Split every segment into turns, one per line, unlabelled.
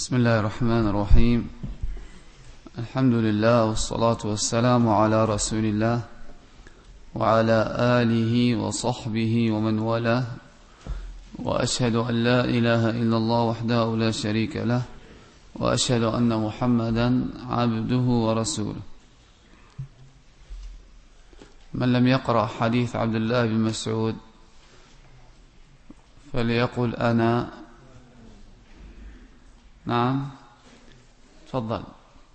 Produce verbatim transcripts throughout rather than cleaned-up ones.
بسم الله الرحمن الرحيم. الحمد لله والصلاة والسلام على رسول الله وعلى آله وصحبه ومن والاه، وأشهد أن لا إله إلا الله وحده لا شريك له، وأشهد أن محمدا عبده ورسوله. من لم يقرأ حديث عبد الله بن مسعود فليقل أنا. نعم تفضل.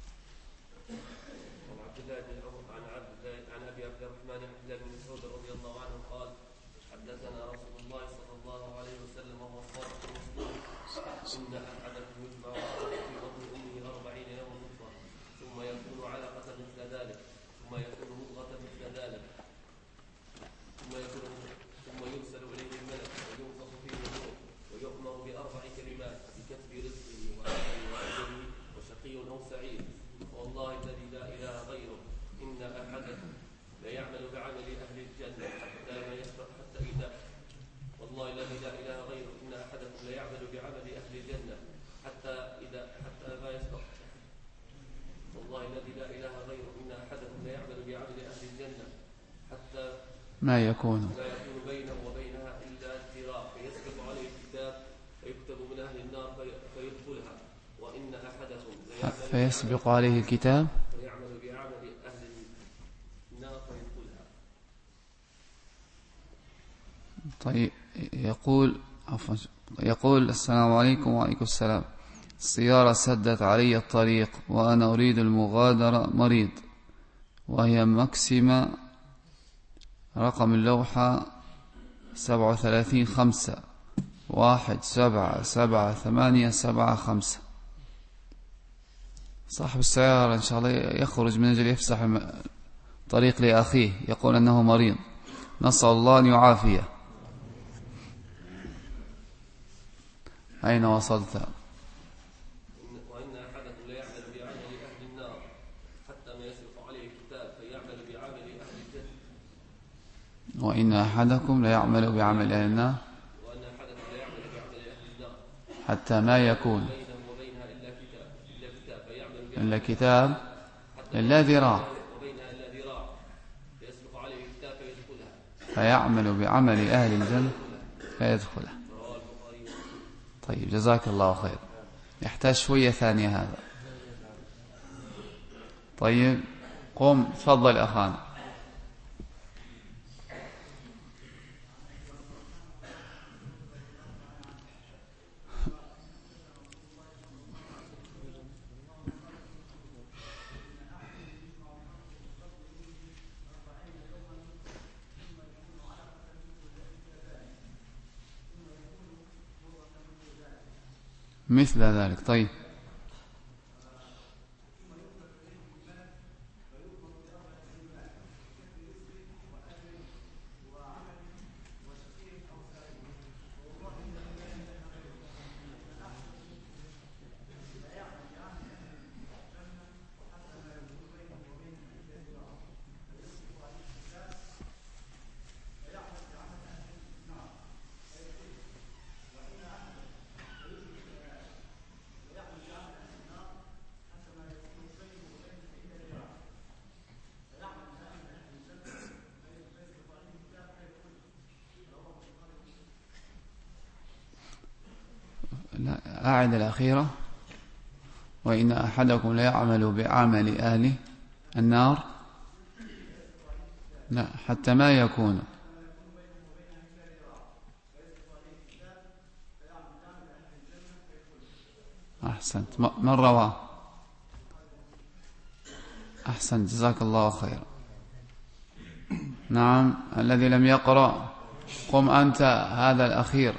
ما يكون
بينه وبينها إلا ذراع فيسبق عليه الكتاب فيكتب من أهل النار فيدخلها، وإن أحدكم
فيسبق عليه الكتاب
فيعمل بعمل أهل النار فيدخلها.
طيب يقول عفوا يقول السلام عليكم. وعليكم السلام. السيارة سدت علي الطريق وأنا أريد المغادرة مريض، وهي مكسمة رقم اللوحة سبعة وثلاثين خمسة واحد سبعة سبعة ثمانية سبعة خمسة. صاحب السيارة إن شاء الله يخرج من أجل يفسح طريق لأخيه، يقول أنه مريض، نسأل الله أن يعافيه. أين وصلت؟
وإن أحدكم لا يعمل بعمل أهل النار حتى ما يسبق عليه الكتاب فيعمل بعمل أهل الجنة.
وإن أحدكم لا يعمل بعمل أهل النار
وأن أحدكم لا يعمل بعمل أهل النار
حتى ما يكون
بينه وبينها إلا كتاب إلا كتاب فيعمل
إلا كتاب إلا ذراع
وبينها إلا ذراع فيسبق عليه الكتاب فيدخلها
فيعمل بعمل أهل الجنة فيدخلها. طيب جزاك الله خير. يحتاج شوية ثانية هذا. طيب قم تفضل أخانا. مثل ذلك. طيب لا أعد الأخيرة. وإن أحدكم لا يعمل بعمل أهل النار لا حتى ما يكون. أحسنت. من رواه؟ أحسنت جزاك الله خيرا. نعم الذي لم يقرأ قم أنت، هذا الأخير.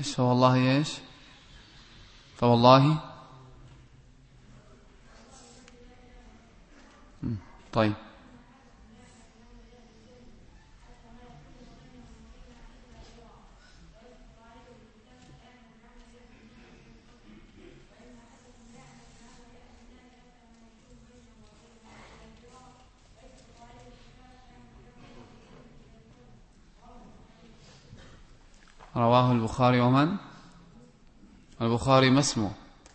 إيش فوالله إيش فوالله طيب. رواه البخاري ومن؟ البخاري ما اسمه؟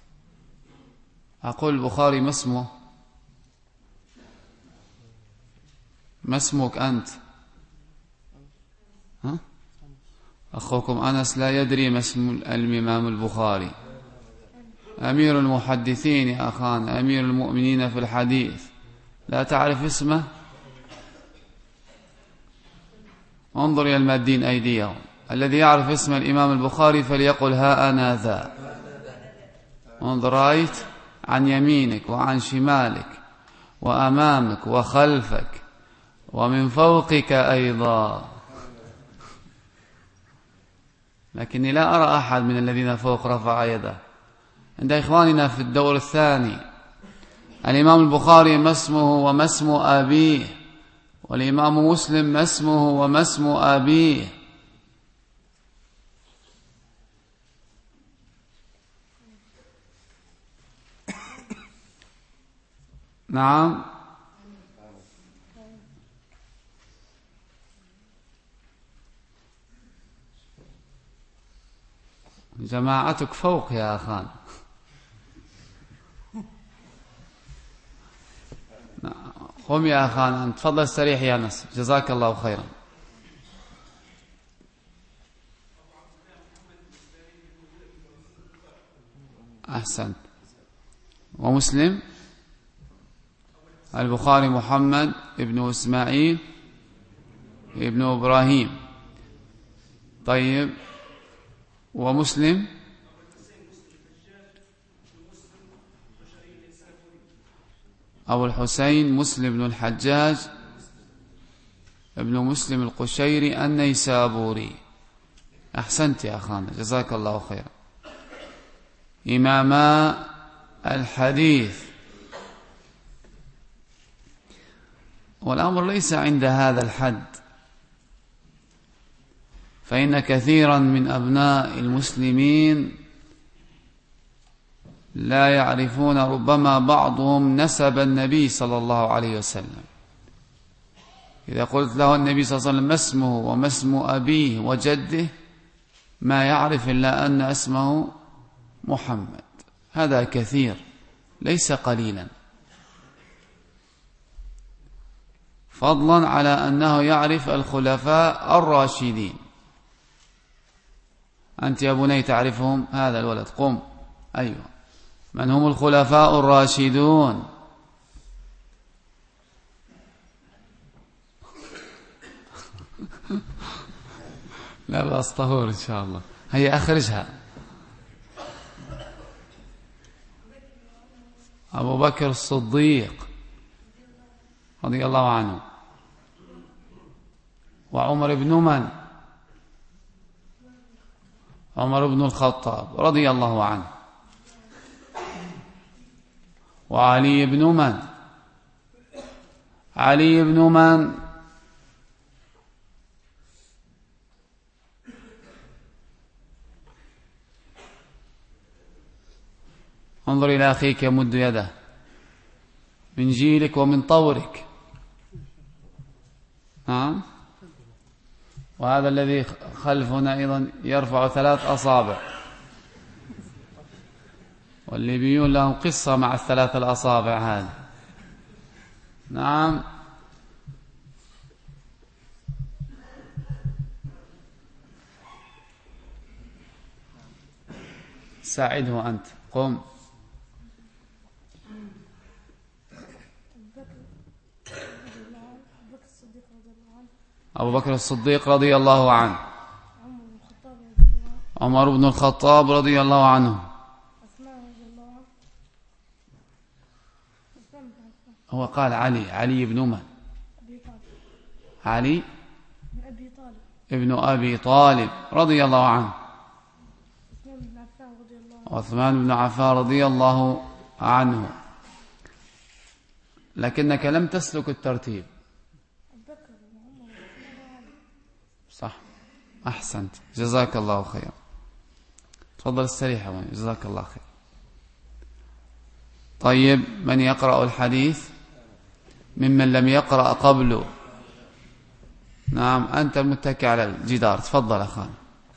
أقول البخاري ما اسمه؟ ما اسمك أنت؟ ها؟ أخوكم أنس لا يدري ما اسم الإمام البخاري. أمير المحدثين يا أخان، أمير المؤمنين في الحديث، لا تعرف اسمه؟ انظر إلى المادين أيديهم. الذي يعرف اسم الإمام البخاري فليقل ها أنا ذا. انظر، رأيت عن يمينك وعن شمالك وأمامك وخلفك ومن فوقك أيضا، لكني لا أرى أحد من الذين فوق رفع يده. عند إخواننا في الدور الثاني الإمام البخاري ما اسمه وما اسم أبيه، والإمام مسلم ما اسمه وما اسم أبيه. نعم، جماعتك فوق يا أخان. قم يا أخان، تفضل استريح يا أنس، جزاك الله خيرا. أحسنت. ومسلم البخاري محمد ابن إسماعيل ابن إبراهيم. طيب، ومسلم أبو الحسين مسلم بن الحجاج ابن مسلم القشيري النيسابوري. أحسنت يا أخانا، جزاك الله خيرا. إماما الحديث. والأمر ليس عند هذا الحد، فإن كثيرا من أبناء المسلمين لا يعرفون ربما بعضهم نسب النبي صلى الله عليه وسلم. إذا قلت له النبي صلى الله عليه وسلم ما اسمه وما اسم أبيه وجده، ما يعرف إلا أن اسمه محمد. هذا كثير ليس قليلا، فضلا على أنه يعرف الخلفاء الراشدين. أنت يا بني تعرفهم؟ هذا الولد قم. أيوه، من هم الخلفاء الراشدون؟ لا بأس، طهور إن شاء الله. هيا أخرجها. أبو بكر الصديق رضي الله عنه. وعمر بن من؟ عمر بن الخطاب رضي الله عنه. وعلي بن من؟ علي بن من؟ انظر إلى أخيك يمد يده من جيلك ومن طورك. نعم. وهذا الذي خلفنا أيضا يرفع ثلاث أصابع، والليبيون لهم قصة مع الثلاث الأصابع هذه. نعم. ساعده أنت، قم. أبو بكر الصديق رضي الله عنه. عمر بن الخطاب رضي الله عنه. هو قال علي. علي بن من؟ علي ابن أبي طالب رضي الله عنه. عثمان بن عفان رضي الله عنه، لكنك لم تسلك الترتيب. صح، أحسنت، جزاك الله خير. تفضل استريح، جزاك الله خير. طيب، من يقرأ الحديث ممن لم يقرأ قبله؟ نعم، أنت متكئ على الجدار، تفضل أخانا.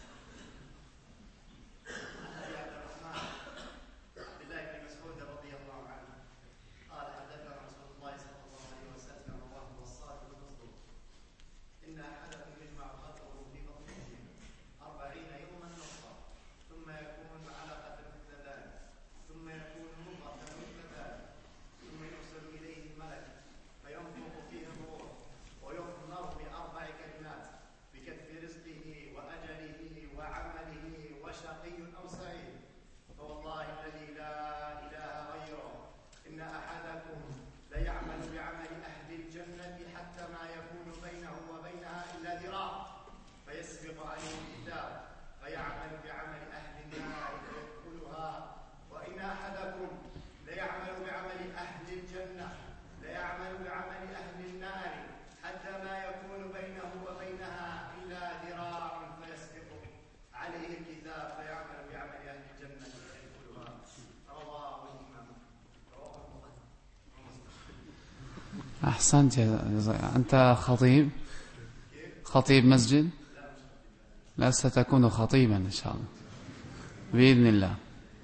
أحسنت. أنت خطيب خطيب مسجد؟ لا، ستكون خطيبا إن شاء الله بإذن الله.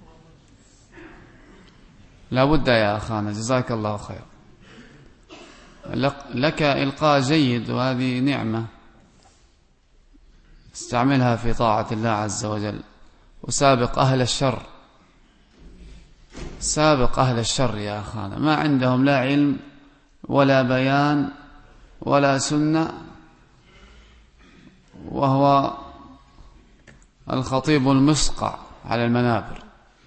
لا بد يا أخانا، جزاك الله خير. لك إلقاء جيد، وهذه نعمة استعملها في طاعة الله عز وجل. وسابق أهل الشر، سابق أهل الشر يا أخانا، ما عندهم لا علم ولا بيان ولا سنة، وهو الخطيب المسقع على المنابر،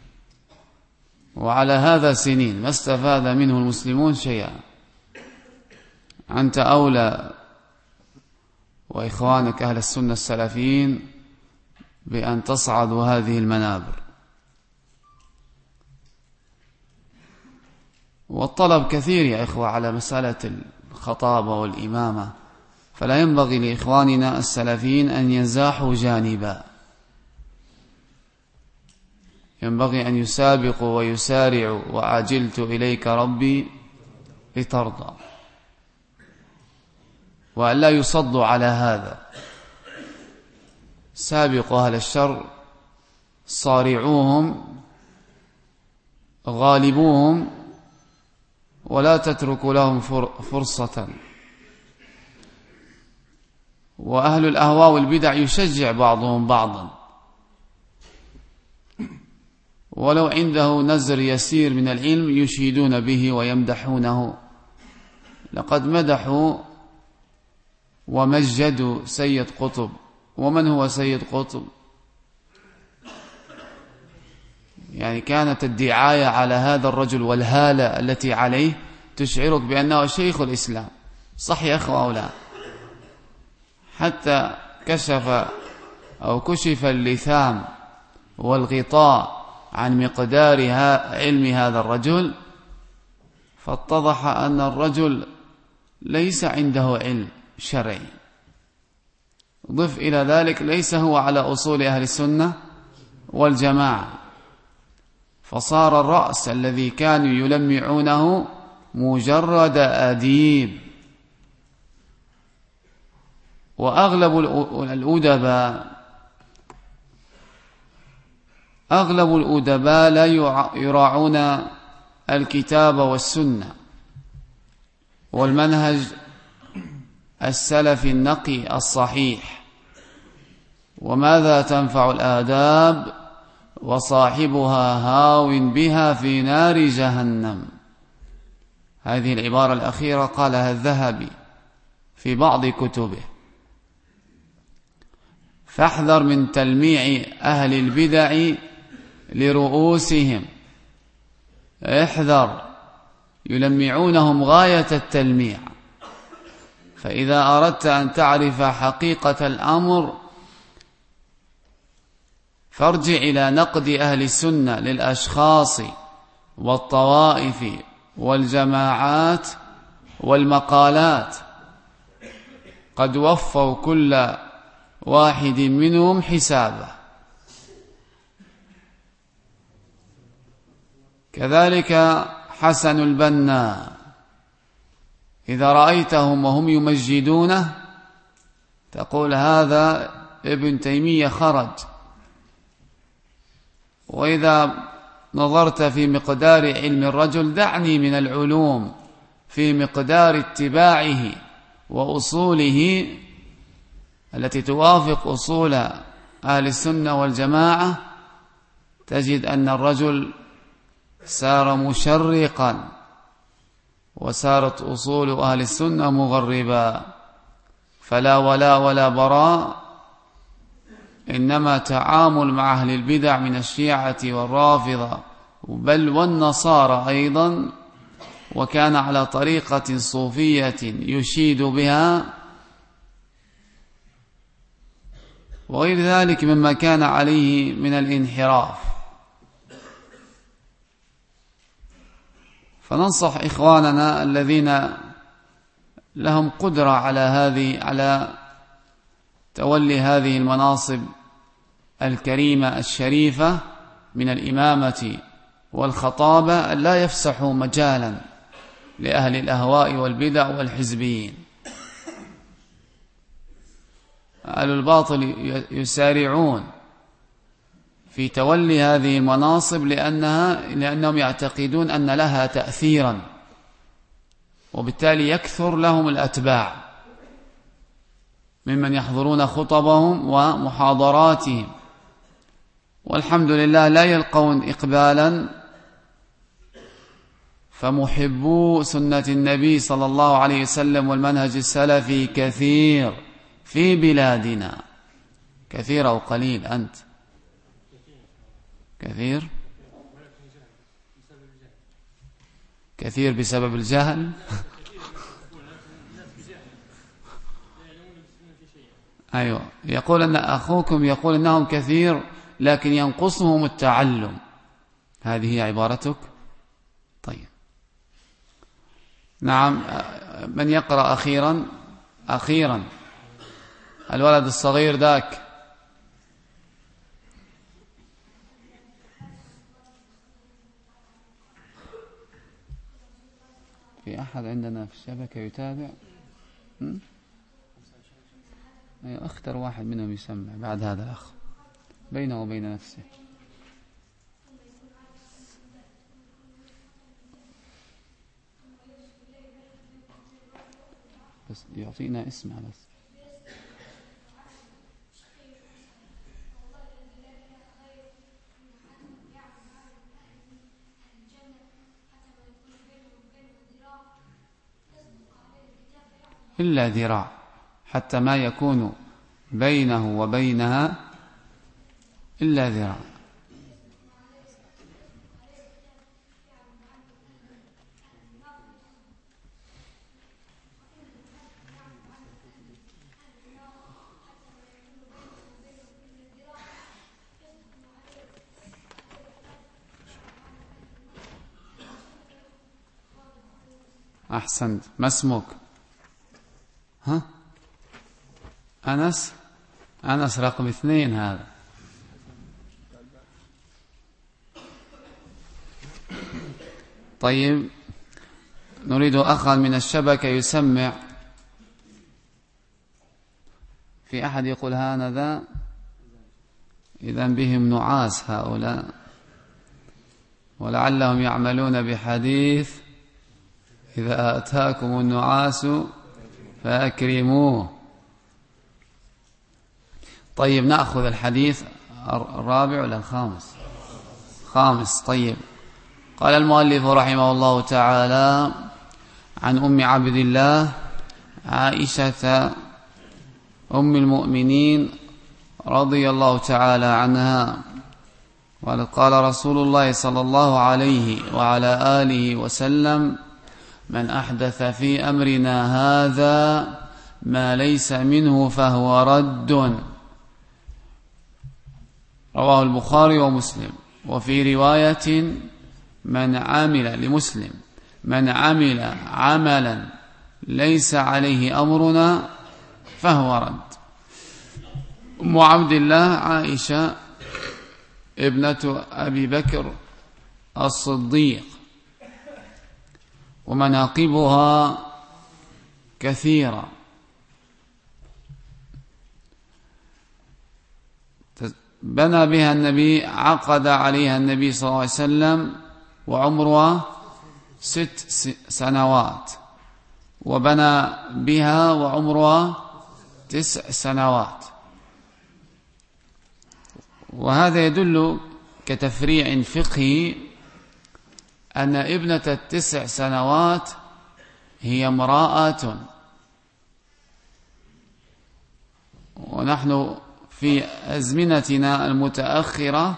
وعلى هذا سنين ما استفاد منه المسلمون شيئا. أنت أولى وإخوانك أهل السنة السلفيين بأن تصعدوا هذه المنابر. والطلب كثير يا إخوة على مسألة الخطابة والإمامة، فلا ينبغي لإخواننا السلفيين أن ينزاحوا جانبا، ينبغي أن يسابقوا ويسارعوا. وعجلت إليك ربي لترضى، وأن لا يصدوا على هذا. سابقوا أهل الشر، صارعوهم، غالبوهم، ولا تتركوا لهم فرصة. وأهل الأهواء والبدع يشجع بعضهم بعضا، ولو عنده نزر يسير من العلم يشيدون به ويمدحونه. لقد مدحوا ومجدوا سيد قطب. ومن هو سيد قطب؟ يعني كانت الدعاية على هذا الرجل والهالة التي عليه تشعرك بأنه شيخ الإسلام. صح يا أخوة أو لا؟ حتى كشف أو كشف اللثام والغطاء عن مقدار علم هذا الرجل، فاتضح أن الرجل ليس عنده علم شرعي. ضف إلى ذلك ليس هو على أصول أهل السنة والجماعة، فصار الرأس الذي كانوا يلمعونه مجرد أديب. وأغلب الأدباء أغلب الأدباء لا يراعون الكتاب والسنة والمنهج السلفي النقي الصحيح. وماذا تنفع الآداب وصاحبها هاو بها في نار جهنم. هذه العبارة الأخيرة قالها الذهبي في بعض كتبه. فاحذر من تلميع أهل البدع لرؤوسهم، احذر، يلمعونهم غاية التلميع. فإذا أردت أن تعرف حقيقة الأمر فارجع إلى نقد أهل السنة للأشخاص والطوائف والجماعات والمقالات، قد وفوا كل واحد منهم حسابه. كذلك حسن البنا، إذا رأيتهم وهم يمجدونه تقول هذا ابن تيمية خرج، وإذا نظرت في مقدار علم الرجل دعني من العلوم في مقدار اتباعه وأصوله التي توافق أصول أهل السنة والجماعة، تجد أن الرجل سار مشرقا وسارت أصول أهل السنة مغربا، فلا ولا ولا براء، إنما تعامل مع أهل البدع من الشيعة والرافضة بل والنصارى أيضا، وكان على طريقة صوفية يشيد بها وغير ذلك مما كان عليه من الانحراف. فننصح إخواننا الذين لهم قدرة على هذه على تولي هذه المناصب الكريمة الشريفة من الإمامة والخطابة أن لا يفسحوا مجالا لأهل الأهواء والبدع والحزبيين. أهل الباطل يسارعون في تولي هذه المناصب لأنها لأنهم يعتقدون أن لها تأثيرا، وبالتالي يكثر لهم الأتباع ممن يحضرون خطبهم ومحاضراتهم، والحمد لله لا يلقون إقبالا. فمحبو سنة النبي صلى الله عليه وسلم والمنهج السلفي كثير في بلادنا. كثير أو قليل أنت؟ كثير كثير بسبب الجهل. أيوة، يقول أن أخوكم يقول أنهم كثير لكن ينقصهم التعلم، هذه هي عبارتك؟ طيب نعم. من يقرأ أخيرا؟ أخيرا الولد الصغير ذاك. في أحد عندنا في الشبكة يتابع؟ أيوة، اختر واحد منهم يسمع بعد هذا الأخ بينه وبين نفسه. بس يعطينا اسمه بس. إلا ذراع، حتى ما يكون بينه وبينها إلا ذراع. أحسنت. ما اسمك؟ ها؟ أنس؟ أنس رقم اثنين هذا. طيب نريد أخا من الشبكة يسمع. في أحد يقول هذا؟ إذن بهم نعاس هؤلاء، ولعلهم يعملون بحديث إذا أتاكم النعاس فأكرموه. طيب نأخذ الحديث الرابع ولا الخامس؟ خامس. طيب قال المؤلف رحمه الله تعالى: عن أم عبد الله عائشة أم المؤمنين رضي الله تعالى عنها قال: قال رسول الله صلى الله عليه وعلى آله وسلم: من أحدث في أمرنا هذا ما ليس منه فهو رد. رواه البخاري ومسلم. وفي رواية من عمل لمسلم من عمل عملا ليس عليه أمرنا فهو رد. أم عبد الله عائشة ابنة أبي بكر الصديق، ومناقبها كثيرة. بنى بها النبي عقد عليها النبي صلى الله عليه وسلم وعمرها ست سنوات، وبنى بها وعمرها تسع سنوات. وهذا يدل كتفريع فقهي أن ابنة التسع سنوات هي امرأة، ونحن في أزمنتنا المتأخرة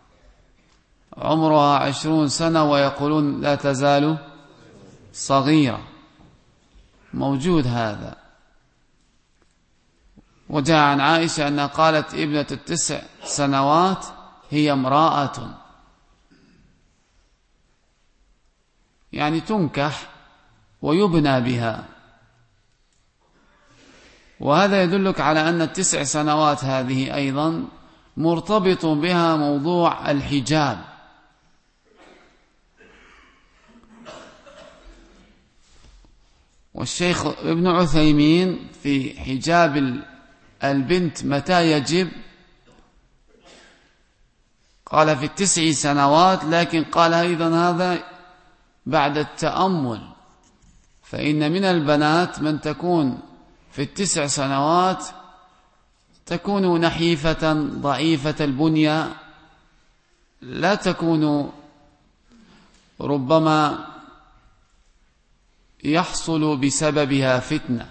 عمرها عشرون سنة ويقولون لا تزال صغيرة، موجود هذا. وجاء عن عائشة أنها قالت ابنة التسع سنوات هي امرأة، يعني تنكح ويبنى بها. وهذا يدلك على أن التسع سنوات هذه أيضا مرتبط بها موضوع الحجاب. والشيخ ابن عثيمين في حجاب البنت متى يجب قال في التسع سنوات، لكن قال أيضا هذا بعد التأمل، فإن من البنات من تكون في التسع سنوات تكون نحيفة ضعيفة البنية، لا تكون ربما يحصل بسببها فتنة.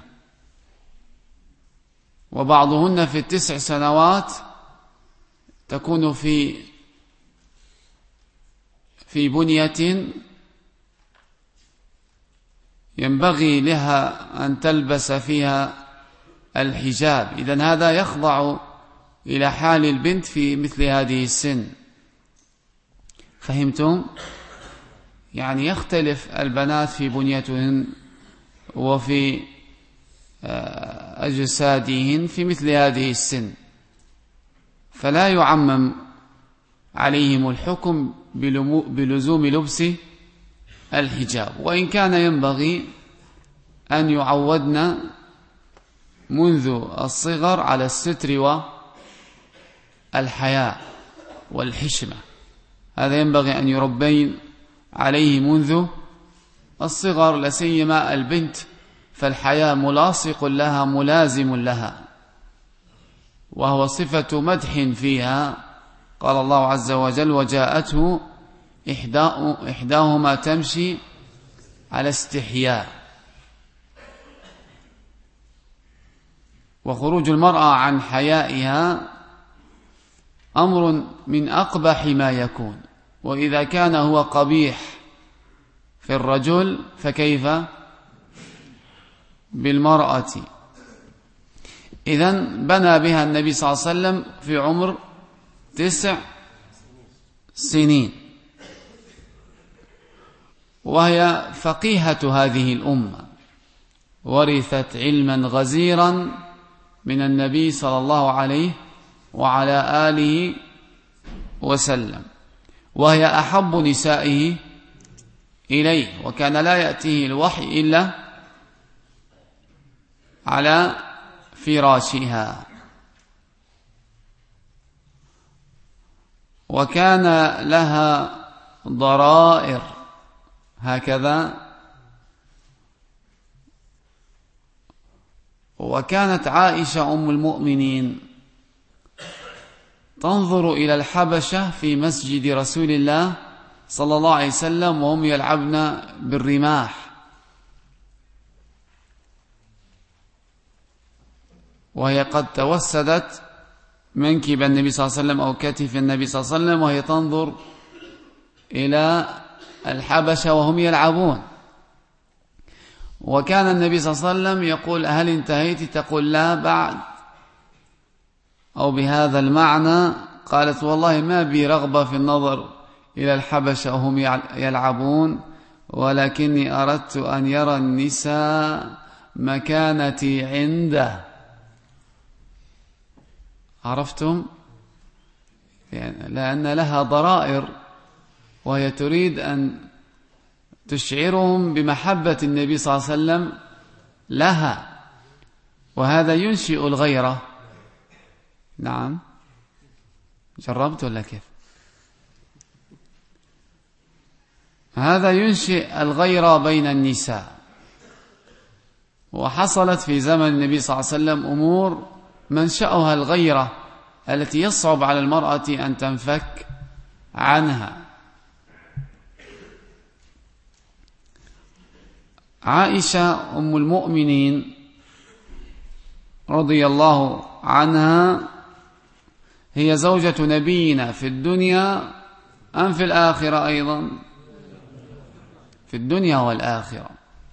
وبعضهن في التسع سنوات تكون في في بنية ينبغي لها أن تلبس فيها الحجاب. إذن هذا يخضع إلى حال البنت في مثل هذه السن. فهمتم؟ يعني يختلف البنات في بنيتهن وفي أجسادهن في مثل هذه السن، فلا يعمم عليهم الحكم بلزوم لبس الحجاب، وإن كان ينبغي أن يعودنا منذ الصغر على الستر والحياء والحشمة. هذا ينبغي أن يربين عليه منذ الصغر، لسيما البنت، فالحياء ملاصق لها ملازم لها، وهو صفة مدح فيها. قال الله عز وجل: وجاءته إحداهما تمشي على استحياء. وخروج المرأة عن حيائها أمر من أقبح ما يكون، وإذا كان هو قبيح في الرجل فكيف بالمرأة؟ إذن بنى بها النبي صلى الله عليه وسلم في عمر تسع سنين، وهي فقيهة هذه الأمة، ورثت علما غزيرا من النبي صلى الله عليه وعلى آله وسلم، وهي أحب نسائه إليه، وكان لا يأتيه الوحي إلا على فراشها. وكان لها ضرائر هكذا. وكانت عائشة أم المؤمنين تنظر إلى الحبشة في مسجد رسول الله صلى الله عليه وسلم وهم يلعبن بالرماح، وهي قد توسدت منكب النبي صلى الله عليه وسلم أو كتف النبي صلى الله عليه وسلم، وهي تنظر إلى الحبشة وهم يلعبون. وكان النبي صلى الله عليه وسلم يقول: هل انتهيت؟ تقول: لا بعد، أو بهذا المعنى قالت والله ما بي رغبة في النظر إلى الحبشة وهم يلعبون، ولكني أردت أن يرى النساء مكانتي عنده. عرفتم؟ يعني لأن لها ضرائر، وهي تريد أن تشعرهم بمحبة النبي صلى الله عليه وسلم لها، وهذا ينشئ الغيرة. نعم، جربت ولا كيف؟ هذا ينشئ الغيرة بين النساء. وحصلت في زمن النبي صلى الله عليه وسلم أمور منشأها الغيرة التي يصعب على المرأة أن تنفك عنها. عائشة أم المؤمنين رضي الله عنها هي زوجة نبينا في الدنيا أم في الآخرة أيضا؟ في الدنيا والآخرة،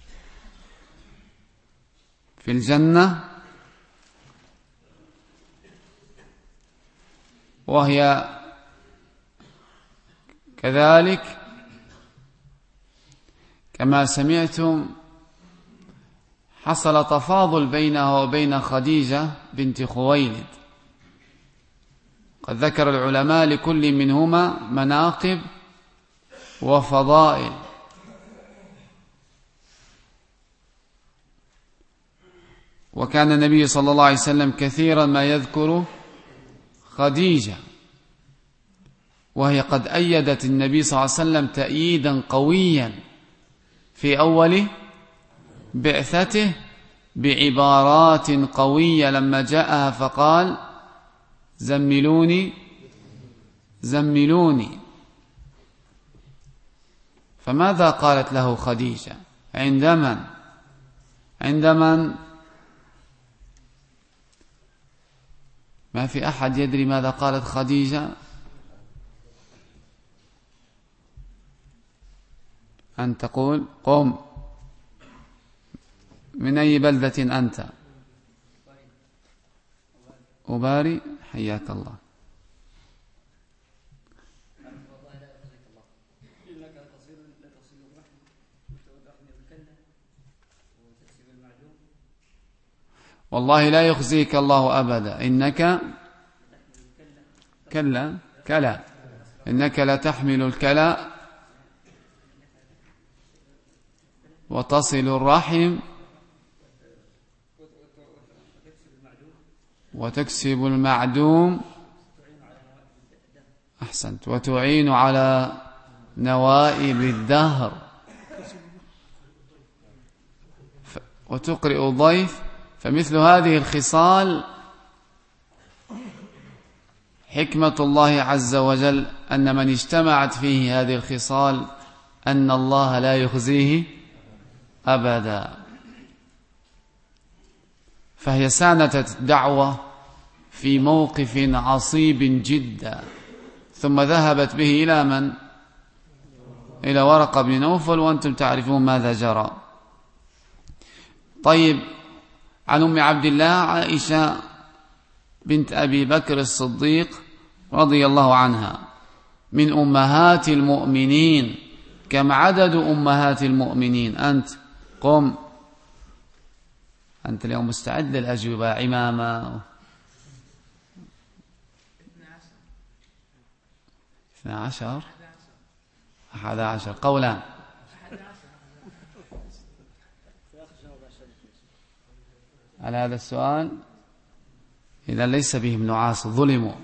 في الجنة، وهي كذلك كما سمعتم حصل تفاضل بينها وبين خديجة بنت خويلد. قد ذكر العلماء لكل منهما مناقب وفضائل. وكان النبي صلى الله عليه وسلم كثيرا ما يذكر خديجة، وهي قد أيدت النبي صلى الله عليه وسلم تأييدا قويا في أول بعثته بعبارات قوية لما جاءها فقال زملوني زملوني. فماذا قالت له خديجة عندما عندما ما في أحد يدري ماذا قالت خديجة؟ أن تقول قم. من أي بلدة أنت؟ أباري، حياك الله. والله لا يخزيك الله أبدا، إنك كلا كلا إنك لتحمل الكلا وتصل الرحم وتكسب المعدوم، أحسنت، وتعين على نوائب الدهر وتقرئ الضيف. فمثل هذه الخصال حكمة الله عز وجل أن من اجتمعت فيه هذه الخصال أن الله لا يخزيه أبدا. فهي ساندت الدعوة في موقف عصيب جدا، ثم ذهبت به إلى من؟ إلى ورقة بن نوفل، وأنتم تعرفون ماذا جرى. طيب، عن أم عبد الله عائشة بنت أبي بكر الصديق رضي الله عنها من أمهات المؤمنين. كم عدد أمهات المؤمنين؟ أنت قم، أنت اليوم مستعد للأجوبة عمامة. اثنى عشر أحد عشر قولان. على هذا السؤال إذا ليس بهم نعاس، ظلموا.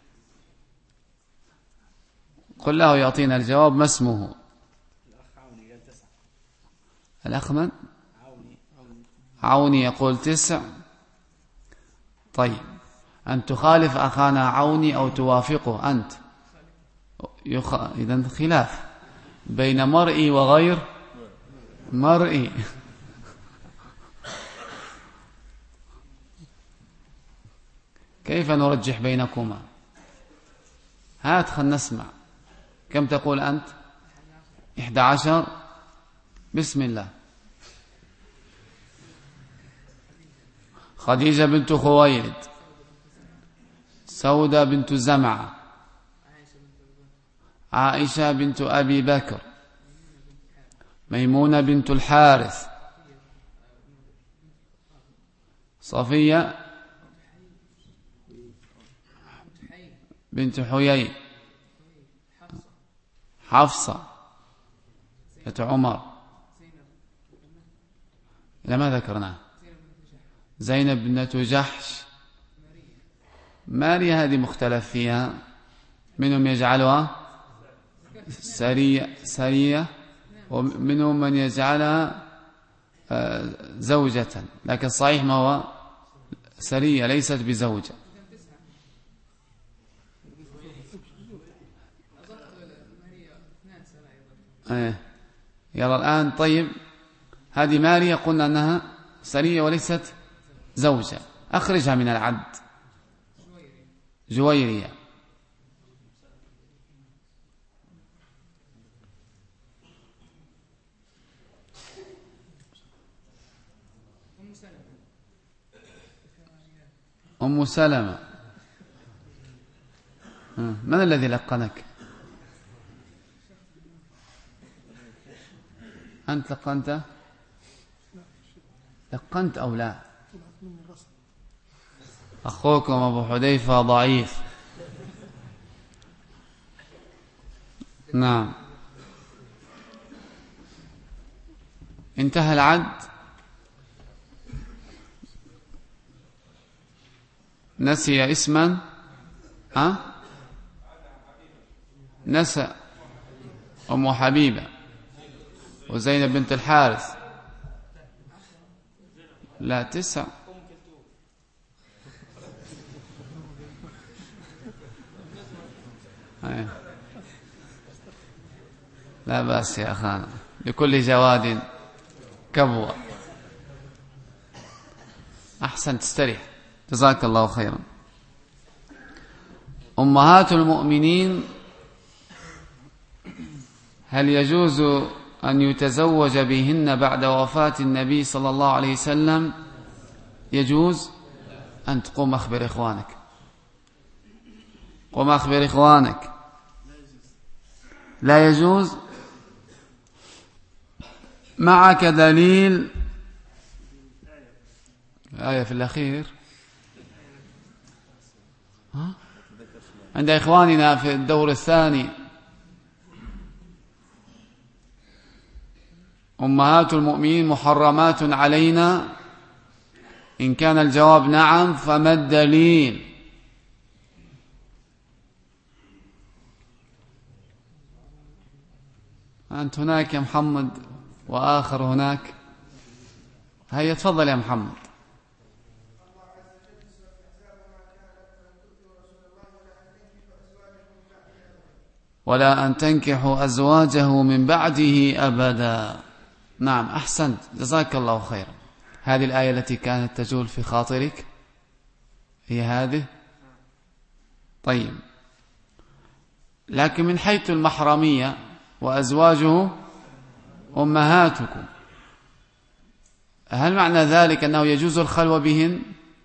قل له يعطينا الجواب. ما اسمه؟ الأخ من؟ عوني يقول تسع. طيب، أن تخالف أخانا عوني أو توافقه أنت؟ يخ... إذن خلاف بين مرئي وغير مرئي. كيف نرجح بينكما؟ هات خلنا نسمع. كم تقول أنت؟ إحدى عشر. بسم الله. خديجة بنت خويلد، سودة بنت زمعة، عائشة بنت أبي بكر، ميمونة بنت الحارث، صفية بنت حيي، حفصة بنت عمر، إلى ما ذكرنا، زينب بنت جحش، ماريا هذه مختلف فيها، منهم يجعلها سرية, سرية ومنهم من يجعلها زوجة، لكن صحيح ما هو سرية ليست بزوجة. ايه يلا الآن. طيب هذه ماريا قلنا أنها سرية وليست زوجة، أخرجها من العد. جويرية، أم سلمة. من الذي لقنك؟ أنت لقنت؟ لقنت أو لا؟ أخوكم أبو حذيفة ضعيف. نعم، انتهى العد. نسي اسما، ها؟ نسى أم حبيبة وزينب بنت الحارث. لا، تسع. لا بأس يا أخانا، لكل جواد كبوة. أحسن، تستريح، جزاك الله خيرا. أمهات المؤمنين، هل يجوز أن يتزوج بهن بعد وفاة النبي صلى الله عليه وسلم؟ يجوز. أن تقوم أخبر إخوانك، قوم أخبر إخوانك. لا يجوز. معك دليل؟ آية في الأخير ها؟ عند إخواننا في الدور الثاني. أمهات المؤمنين محرمات علينا. إن كان الجواب نعم فما الدليل؟ أنت هناك يا محمد وآخر هناك. هيا تفضل يا محمد. ولا أن تنكحوا أزواجه من بعده أبدا. نعم، أحسنت، جزاك الله خيرا. هذه الآية التي كانت تجول في خاطرك هي هذه. طيب، لكن من حيث المحرمية وأزواجه أمهاتكم، هل معنى ذلك أنه يجوز الخلوة بهن؟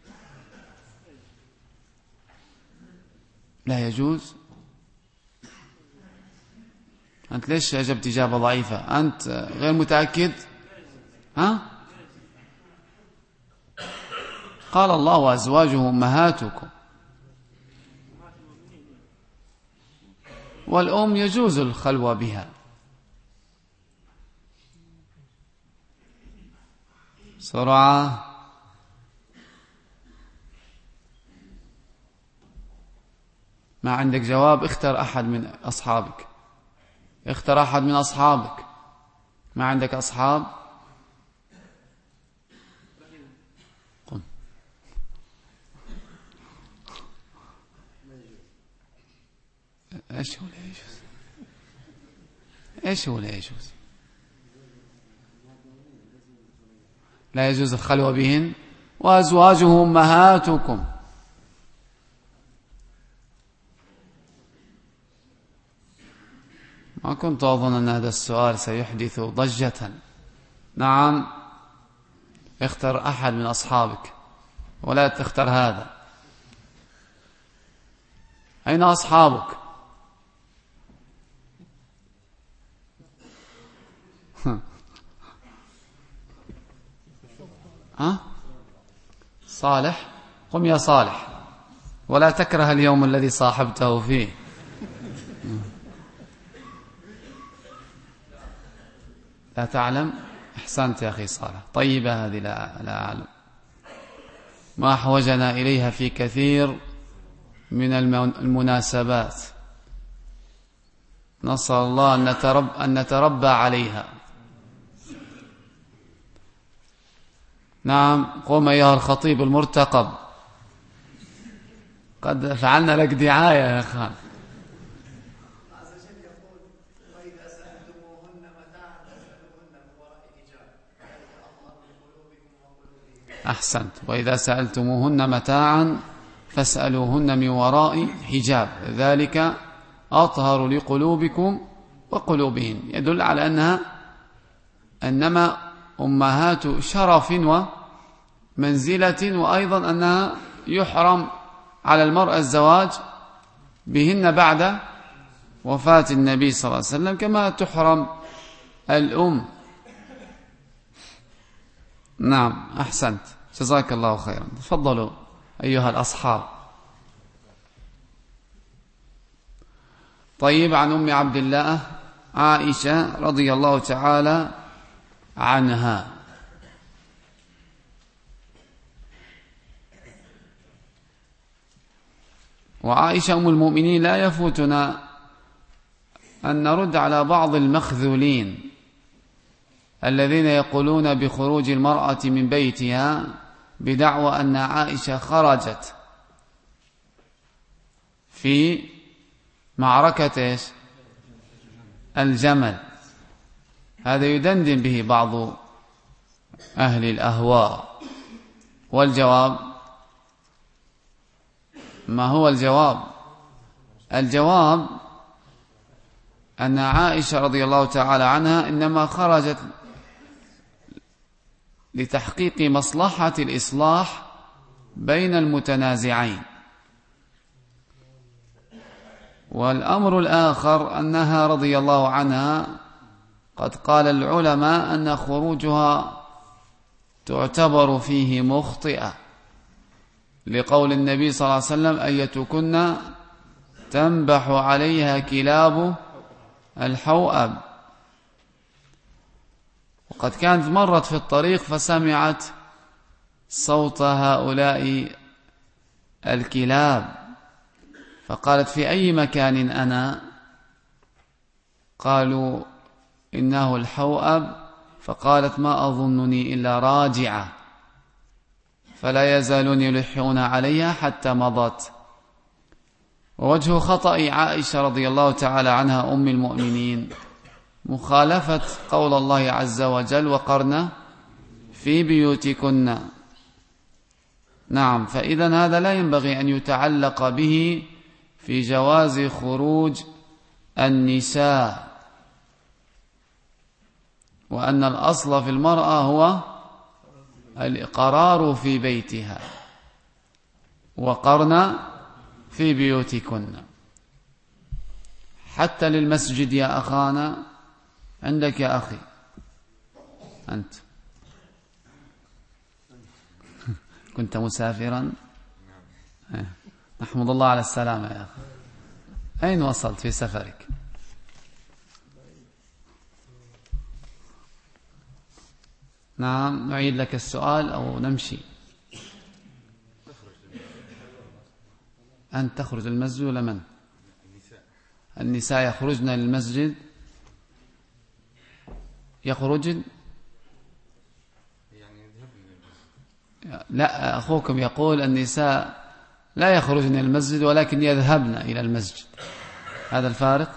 لا يجوز. أنت ليش أجبت إجابة ضعيفة؟ أنت غير متأكد؟ ها؟ قال الله وأزواجه أمهاتكم، والأم يجوز الخلوة بها. سرعة. ما عندك جواب؟ اختر أحد من أصحابك، اختر أحد من أصحابك. ما عندك أصحاب؟ قم. إيش هو لا يجوز؟ إيش هو لا يجوز؟ لا يجوز الخلوة بهن. وأزواجه أمهاتكم. ما كنت أظن أن هذا السؤال سيحدث ضجة. نعم، اختر أحد من أصحابك ولا تختر هذا. أين أصحابك؟ ها؟ صالح، قم يا صالح ولا تكره اليوم الذي صاحبته فيه. لا تعلم؟ أحسنت يا أخي صالح، طيبة هذه، لا, لا أعلم. ما أحوجنا إليها في كثير من المناسبات، نسأل الله أن نترب أن نتربى عليها. نعم، قم أيها الخطيب المرتقب، قد فعلنا لك دعاية يا أخوان. أحسنت. وإذا سألتموهن متاعا فاسألوهن من وراء حجاب، ذلك أطهر لقلوبكم وقلوبهن. يدل على أنها إنما أمهات شرف ومنزلة، وأيضا أنها يحرم على المرأة الزواج بهن بعد وفاة النبي صلى الله عليه وسلم، كما تحرم الأم. نعم، أحسنت، جزاك الله خيرا. تفضلوا أيها الأصحاب. طيب، عن أم عبد الله عائشة رضي الله تعالى عنها. وعائشة أم المؤمنين لا يفوتنا أن نرد على بعض المخذولين الذين يقولون بخروج المرأة من بيتها بدعوى أن عائشة خرجت في معركة الجمل. هذا يدندن به بعض أهل الأهواء. والجواب، ما هو الجواب؟ الجواب أن عائشة رضي الله تعالى عنها إنما خرجت لتحقيق مصلحة الإصلاح بين المتنازعين. والأمر الآخر أنها رضي الله عنها قد قال العلماء أن خروجها تعتبر فيه مخطئة، لقول النبي صلى الله عليه وسلم: أيتكن تنبح عليها كلاب الحوأب. وقد كانت مرت في الطريق فسمعت صوت هؤلاء الكلاب، فقالت: في أي مكان أنا؟ قالوا: إنه الحوأب. فقالت: ما أظنني إلا راجعة، فلا يزالون يلحون عليها حتى مضت. ووجه خطأ عائشة رضي الله تعالى عنها أم المؤمنين مخالفة قول الله عز وجل: وقرن في بيوتكن. نعم، فإذن هذا لا ينبغي أن يتعلق به في جواز خروج النساء، وأن الأصل في المرأة هو الإقرار في بيتها. وقرن في بيوتكن. حتى للمسجد يا أخانا، عندك يا أخي أنت كنت مسافرا؟ نحمد الله على السلامة يا أخي. أين وصلت في سفرك؟ نعم، نعيد لك السؤال أو نمشي؟ أن تخرج المسجد ولا من؟ النساء يخرجن للمسجد، يخرجن لا، أخوكم يقول النساء لا يخرجن إلى المسجد ولكن يذهبن إلى المسجد، هذا الفارق.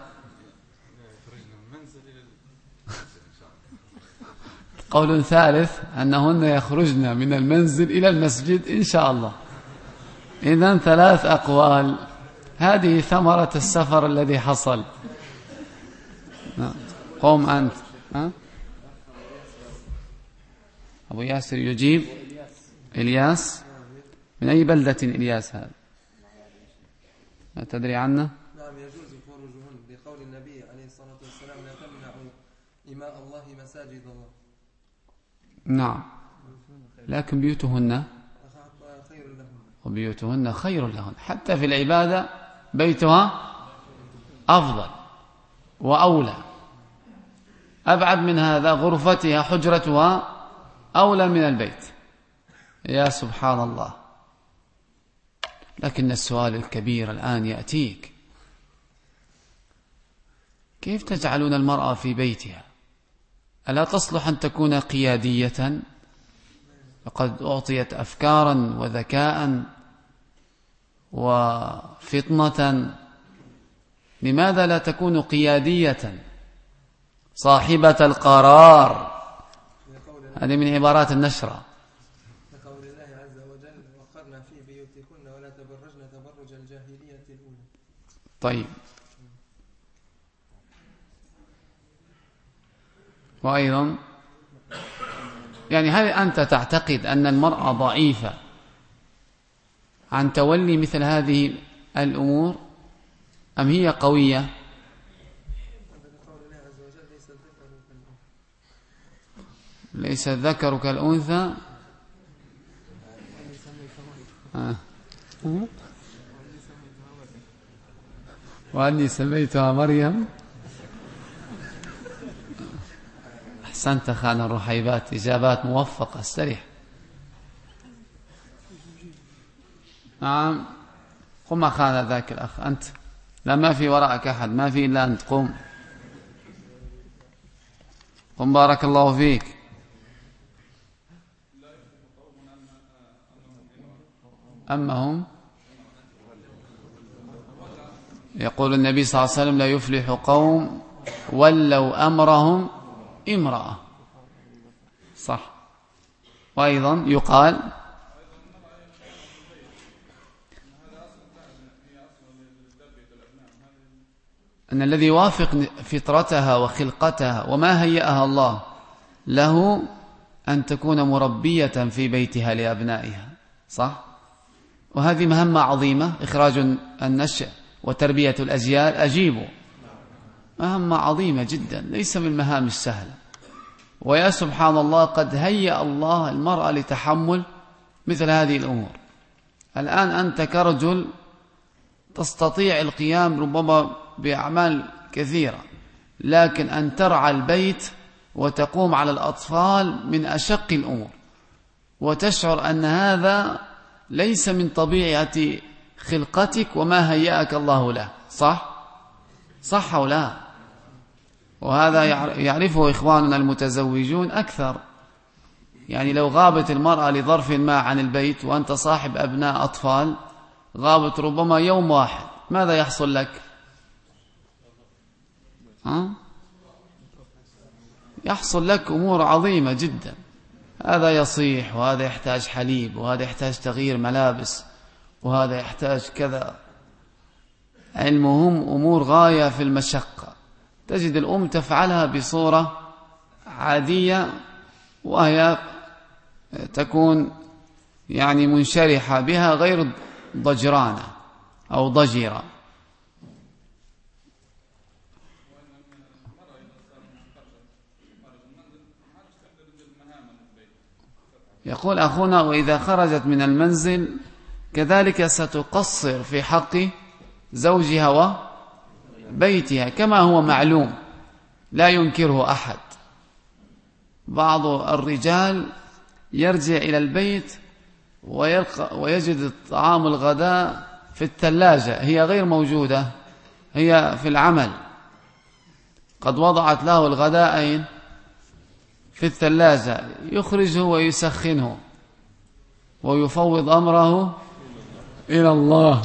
قول ثالث أنهن يخرجن من المنزل إلى المسجد إن شاء الله. إذن ثلاث أقوال، هذه ثمرة السفر الذي حصل. قوم أنت. ها؟ أبو ياسر يجيب. إلياس، من أي بلدة إلياس هذا؟ ما تدري عنه؟
نعم، يجوز خروجهن بقول النبي عليه الصلاة والسلام: لا تمنعوا إماء الله مساجد الله.
نعم، لكن بيوتهن
خير لهن،
وبيوتهن خير لهن، حتى في العبادة بيتها أفضل وأولى. أبعد من هذا، غرفتها حجرتها أولى من البيت. يا سبحان الله. لكن السؤال الكبير الآن يأتيك: كيف تجعلون المرأة في بيتها؟ ألا تصلح أن تكون قيادية؟ لقد أعطيت أفكارا وذكاء وفطنة، لماذا لا تكون قيادية صاحبة القرار؟ هذه من عبارات النشرة.
لقول الله عز وجل: وقرنا في بيوتكن ولا تبرجن تبرج الجاهلية الأولى.
طيب، وأيضا يعني هل أنت تعتقد أن المرأة ضعيفة عن تولي مثل هذه الأمور، أم هي قوية؟ ليس الذكر كالأنثى. آه. وأني سميتها مريم. أحسنت خان الرحيبات، إجابات موفقة. استريح. نعم، قم خان ذاك الأخ. أنت لا، ما في وراءك أحد، ما في إلا أنت. قم قم، بارك الله فيك. أما هم، يقول النبي صلى الله عليه وسلم: لا يفلح قوم ولوا أمرهم امرأة. صح. وأيضا يقال أن الذي يوافق فطرتها وخلقتها وما هيأها الله له أن تكون مربية في بيتها لأبنائها. صح. وهذه مهمة عظيمة، إخراج النشء وتربية الأجيال. أجيبوا، مهمة عظيمة جدا، ليس من المهام السهلة. ويا سبحان الله، قد هيأ الله المرأة لتحمل مثل هذه الأمور. الآن أنت كرجل تستطيع القيام ربما بأعمال كثيرة، لكن أن ترعى البيت وتقوم على الأطفال من أشق الأمور، وتشعر أن هذا ليس من طبيعة خلقتك وما هيأك الله له. صح؟ صح أو لا؟ وهذا يعرفه إخواننا المتزوجون أكثر. يعني لو غابت المرأة لظرف ما عن البيت وأنت صاحب أبناء أطفال، غابت ربما يوم واحد، ماذا يحصل لك؟ ها؟ يحصل لك أمور عظيمة جدا. هذا يصيح، وهذا يحتاج حليب، وهذا يحتاج تغيير ملابس، وهذا يحتاج كذا. المهم أمور غاية في المشقة. تجد الأم تفعلها بصورة عادية، وهي تكون يعني منشرحة بها، غير ضجرانة أو ضجرة. يقول أخونا: وإذا خرجت من المنزل كذلك ستقصر في حق زوجها وبيتها، كما هو معلوم لا ينكره أحد. بعض الرجال يرجع إلى البيت ويلقى ويجد الطعام الغداء في الثلاجة، هي غير موجودة، هي في العمل، قد وضعت له الغداء أين؟ في الثلاجة. يخرجه ويسخنه ويفوض أمره إلى الله.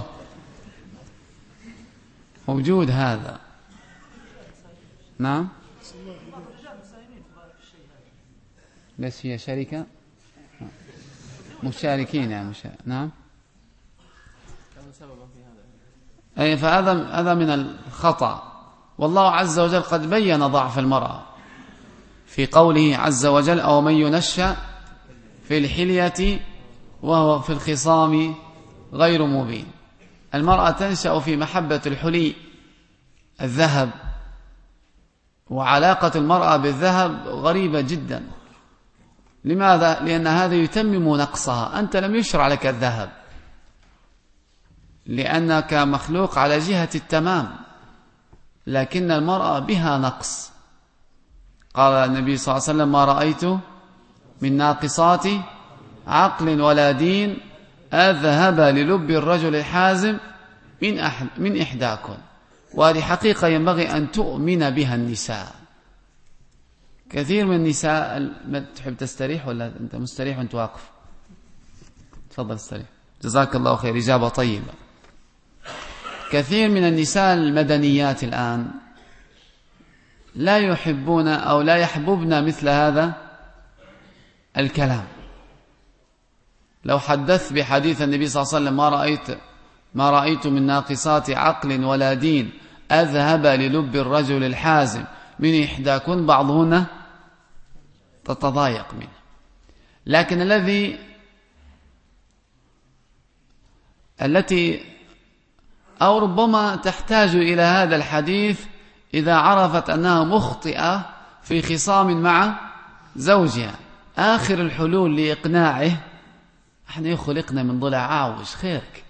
موجود هذا. نعم، بس هي شركة مشاركين يعني مشارك. نعم. أي فهذا هذا من الخطأ. والله عز وجل قد بين ضعف المرأة في قوله عز وجل: أو من ينشأ في الحلية وهو في الخصام غير مبين. المرأة تنشأ في محبة الحلي، الذهب وعلاقة المرأة بالذهب غريبة جدا. لماذا؟ لأن هذا يتمم نقصها. أنت لم يشرع لك الذهب لأنك مخلوق على جهة التمام، لكن المرأة بها نقص. قال النبي صلى الله عليه وسلم: ما رأيت من ناقصات عقل ولا دين أذهب للب الرجل الحازم من أحد من إحداكم. وهذه حقيقة ينبغي أن تؤمن بها النساء. كثير من النساء ما تحب تستريح ولا أنت مستريح وأنت واقف؟ تفضل استريح، جزاك الله خير، إجابة طيبة. كثير من النساء المدنيات الآن لا يحبون أو لا يحببن مثل هذا الكلام. لو حدثت بحديث النبي صلى الله عليه وسلم: ما رأيت ما رأيت من ناقصات عقل ولا دين أذهب للب الرجل الحازم من إحداكن، بعضهن تتضايق منه. لكن الذي التي أو ربما تحتاج إلى هذا الحديث إذا عرفت أنها مخطئة في خصام مع زوجها، آخر الحلول لإقناعه: احنا يخلقنا من ضلع عاوج، خيرك.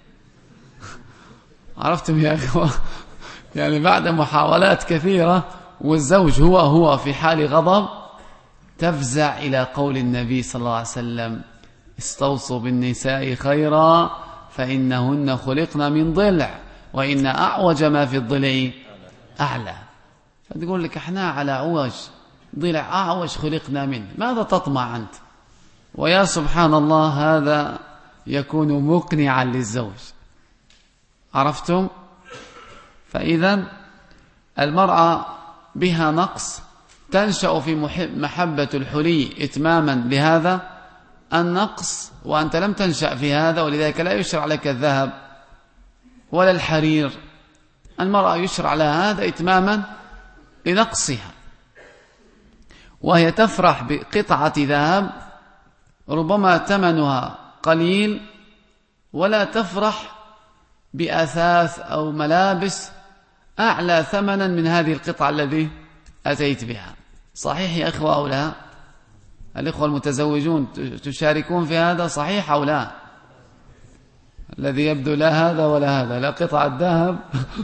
عرفتم يا أخوة؟ يعني بعد محاولات كثيرة والزوج هو هو في حال غضب، تفزع إلى قول النبي صلى الله عليه وسلم: استوصوا بالنساء خيرا فإنهن خلقن من ضلع وإن أعوج ما في الضلع أعلى. فتقول لك احنا على عوج، ضلع أعوج خلقنا منه، ماذا تطمع أنت؟ ويا سبحان الله هذا يكون مقنعا للزوج. عرفتم؟ فإذا المرأة بها نقص، تنشأ في محبة الحلي إتماما لهذا النقص، وأنت لم تنشأ في هذا، ولذلك لا يشرع لك الذهب ولا الحرير. المرأة يشرع لها هذا إتماما لنقصها، وهي تفرح بقطعة ذهب ربما ثمنها قليل، ولا تفرح بأثاث أو ملابس أعلى ثمنا من هذه القطعة التي أتيت بها. صحيح يا إخوة أو لا؟ الإخوة المتزوجون تشاركون في هذا، صحيح أو لا؟ الذي يبدو لا هذا ولا هذا، لا قطعة ذهب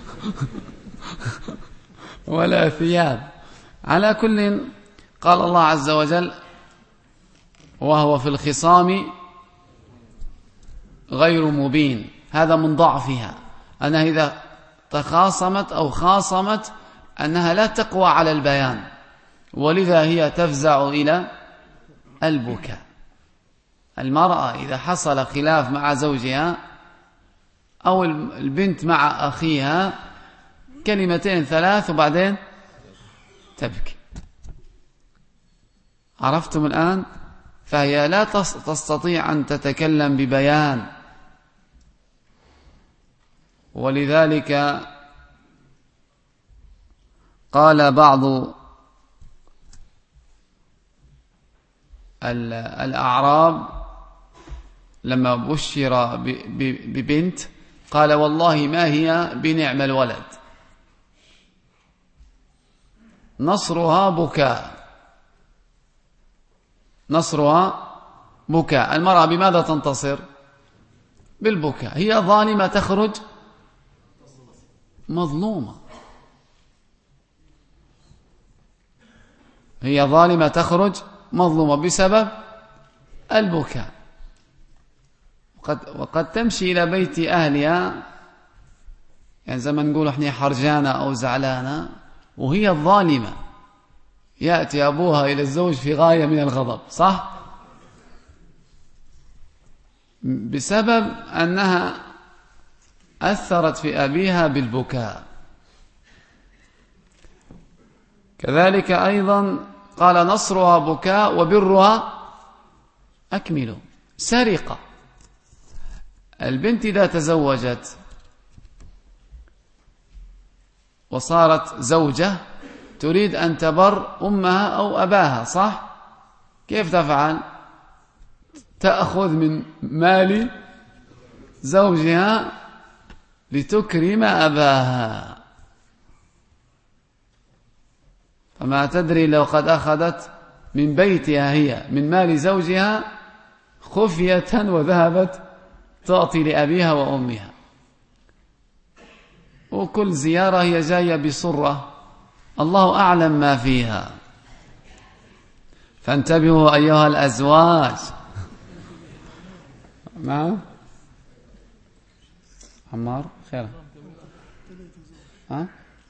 ولا ثياب. على كل، قال الله عز وجل: وهو في الخصام غير مبين. هذا من ضعفها، أنها إذا تخاصمت أو خاصمت أنها لا تقوى على البيان، ولذا هي تفزع إلى البكاء. المرأة إذا حصل خلاف مع زوجها أو البنت مع أخيها، كلمتين ثلاث وبعدين تبكي. عرفتم الآن؟ فهي لا تستطيع أن تتكلم ببيان، ولذلك قال بعض الأعراب لما بشر ببنت قال: والله ما هي بنعم الولد، نصرها بكاء، نصرها بكاء. المرأة بماذا تنتصر؟ بالبكاء. هي ظالمة تخرج مظلومة، هي ظالمة تخرج مظلومة بسبب البكاء. وقد, وقد تمشي إلى بيت أهلها، يعني زي ما نقول احنا حرجانة أو زعلانة، وهي الظالمة. يأتي أبوها إلى الزوج في غاية من الغضب، صح؟ بسبب أنها أثرت في أبيها بالبكاء. كذلك أيضا قال: نصرها بكاء وبرها أكمل. سرقة. البنت إذا تزوجت وصارت زوجة تريد أن تبر أمها أو أباها، صح؟ كيف تفعل؟ تأخذ من مال زوجها لتكرم أباها. فما تدري لو قد أخذت من بيتها هي من مال زوجها خفية وذهبت تعطي لأبيها وأمها، وكل زيارة هي جاية بصرة الله أعلم ما فيها. فانتبهوا أيها الأزواج. نعم عمار خير. ها؟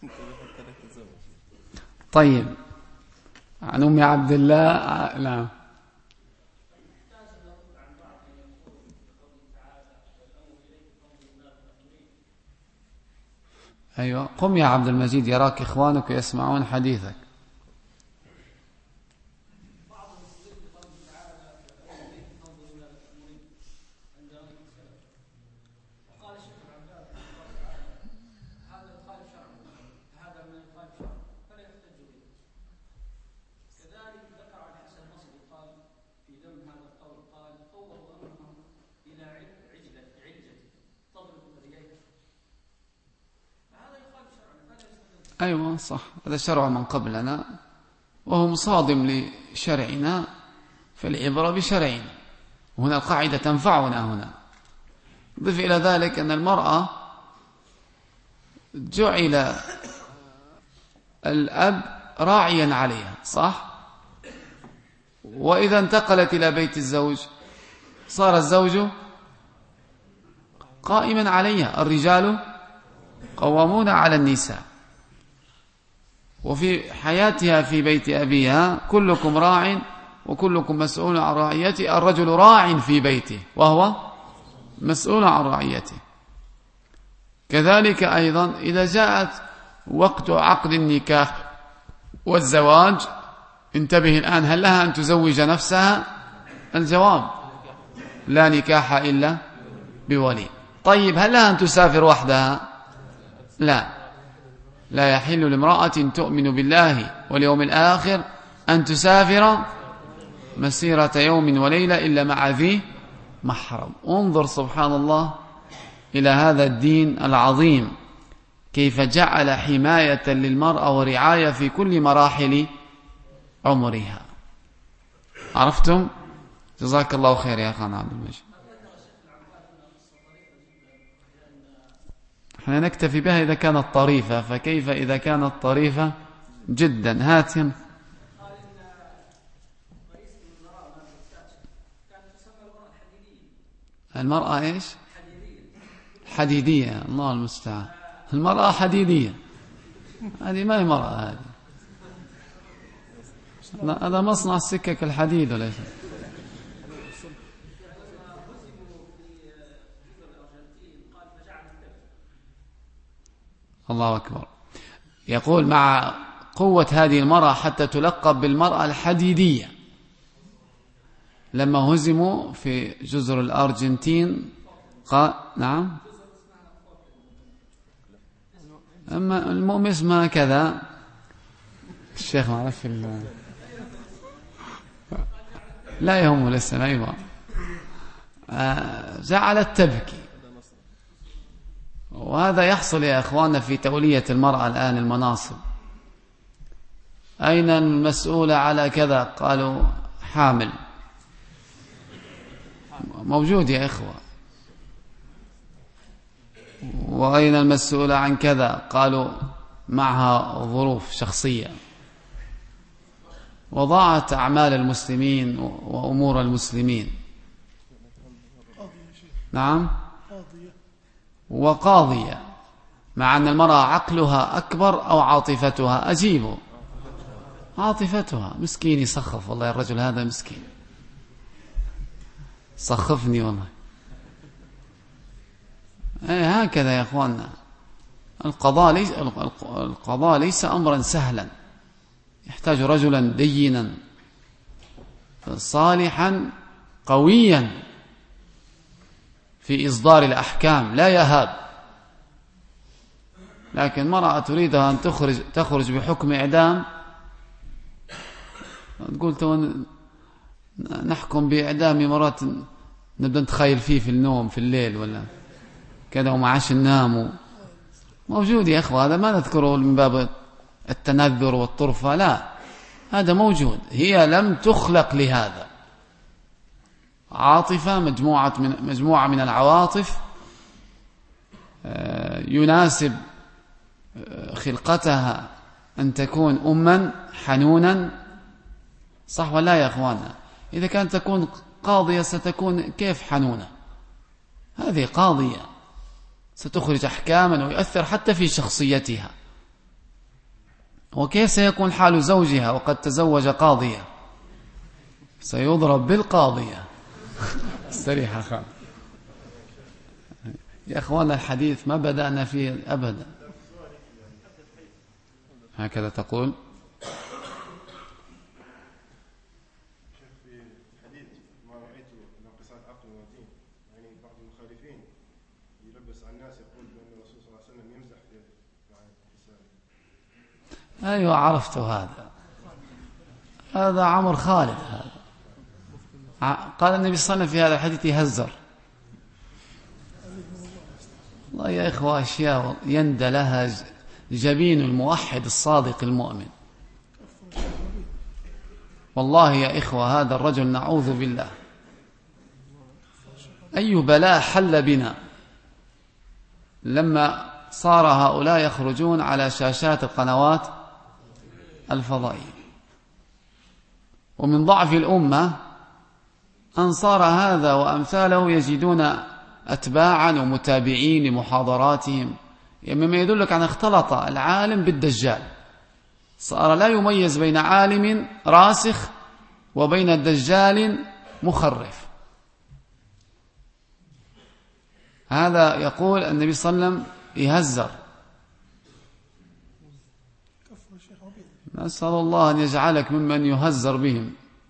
طيب عن أم عبد الله. نعم أيوة قم يا عبد المجيد يراك إخوانك يسمعون حديثك. أيوة صح، هذا شرع من قبلنا وهو مصادم لشرعنا، فالعبرة بشرعنا، وهنا القاعدة تنفعنا هنا. ضف إلى ذلك أن المرأة جعل الأب راعيا عليها صح، وإذا انتقلت إلى بيت الزوج صار الزوج قائما عليها. الرجال قوامون على النساء، وفي حياتها في بيت أبيها كلكم راع وكلكم مسؤول عن رعيته. الرجل راع في بيته وهو مسؤول عن رعيته. كذلك أيضا إذا جاءت وقت عقد النكاح والزواج، انتبه الآن، هل لها أن تزوج نفسها؟ الجواب لا نكاح إلا بولي. طيب هل لها أن تسافر وحدها؟ لا، لا يحل لامرأة تؤمن بالله واليوم الآخر أن تسافر مسيرة يوم وليلة إلا مع ذي محرم. انظر سبحان الله إلى هذا الدين العظيم كيف جعل حماية للمرأة ورعاية في كل مراحل عمرها. عرفتم؟ جزاك الله خير يا أخانا عبد المجيد. احنا نكتفي بها إذا كانت طريفة، فكيف إذا كانت طريفة جدا؟ هاتم. المرأة إيش؟ حديدية. الله المستعان. المرأة حديدية، هذه ما هي مرأة، هذه هذا مصنع السكك الحديد وليس. الله أكبر. يقول مع قوة هذه المرأة حتى تلقب بالمرأة الحديدية، لما هزموا في جزر الأرجنتين قال نعم أما المؤمن اسمها كذا، الشيخ ما عرف ال... لا يهم لسه ما يهم. جعلت تبكي، وهذا يحصل يا أخوانا في تولية المرأة الآن المناصب. أين المسؤولة على كذا؟ قالوا حامل. موجود يا إخوة. وأين المسؤولة عن كذا؟ قالوا معها ظروف شخصية. وضاعت أعمال المسلمين وأمور المسلمين. نعم وقاضية، مع أن المرأة عقلها أكبر أو عاطفتها؟ أجيبه عاطفتها. مسكين يسخف والله الرجل هذا مسكين، سخفني والله. ايه هكذا يا اخواننا. القضاء ليس القضاء ليس امرا سهلا، يحتاج رجلا دينا صالحا قويا في اصدار الاحكام، لا يهاب. لكن مرأة تريدها ان تخرج تخرج بحكم اعدام، تقول تو نحكم باعدام، مرات نبدا نتخيل فيه في النوم في الليل ولا كذا وما عاش ننام. موجود يا اخوة، هذا ما نذكره من باب التنذر والطرفة، لا، هذا موجود، هي لم تخلق لهذا. عاطفة مجموعة من مجموعة من العواطف يناسب خلقتها أن تكون أما حنونا، صح ولا يا أخوانا؟ إذا كانت تكون قاضية ستكون كيف حنونة؟ هذه قاضية ستخرج أحكاما ويؤثر حتى في شخصيتها. وكيف سيكون حال زوجها وقد تزوج قاضية؟ سيضرب بالقاضية. استريح أخوان يا أخوانا، الحديث ما بدأنا فيه أبدا. هكذا تقول؟ أيوة عرفت هذا، هذا عمر خالد. هذا قال النبي صلى الله عليه وسلم في هذا الحديث يهزر. الله يا إخوة، أشياء يندى لها جبين الموحد الصادق المؤمن. والله يا إخوة هذا الرجل نعوذ بالله أي بلاء حل بنا لما صار هؤلاء يخرجون على شاشات القنوات الفضائية. ومن ضعف الأمة أن صار هذا وأمثاله يجدون أتباعا ومتابعين لمحاضراتهم، مما يدلك أن اختلط العالم بالدجال، صار لا يميز بين عالم راسخ وبين دجال مخرف. هذا يقول النبي صلى الله عليه وسلم يهزر. نسأل الله أن يجعلك ممن يهزر بهم.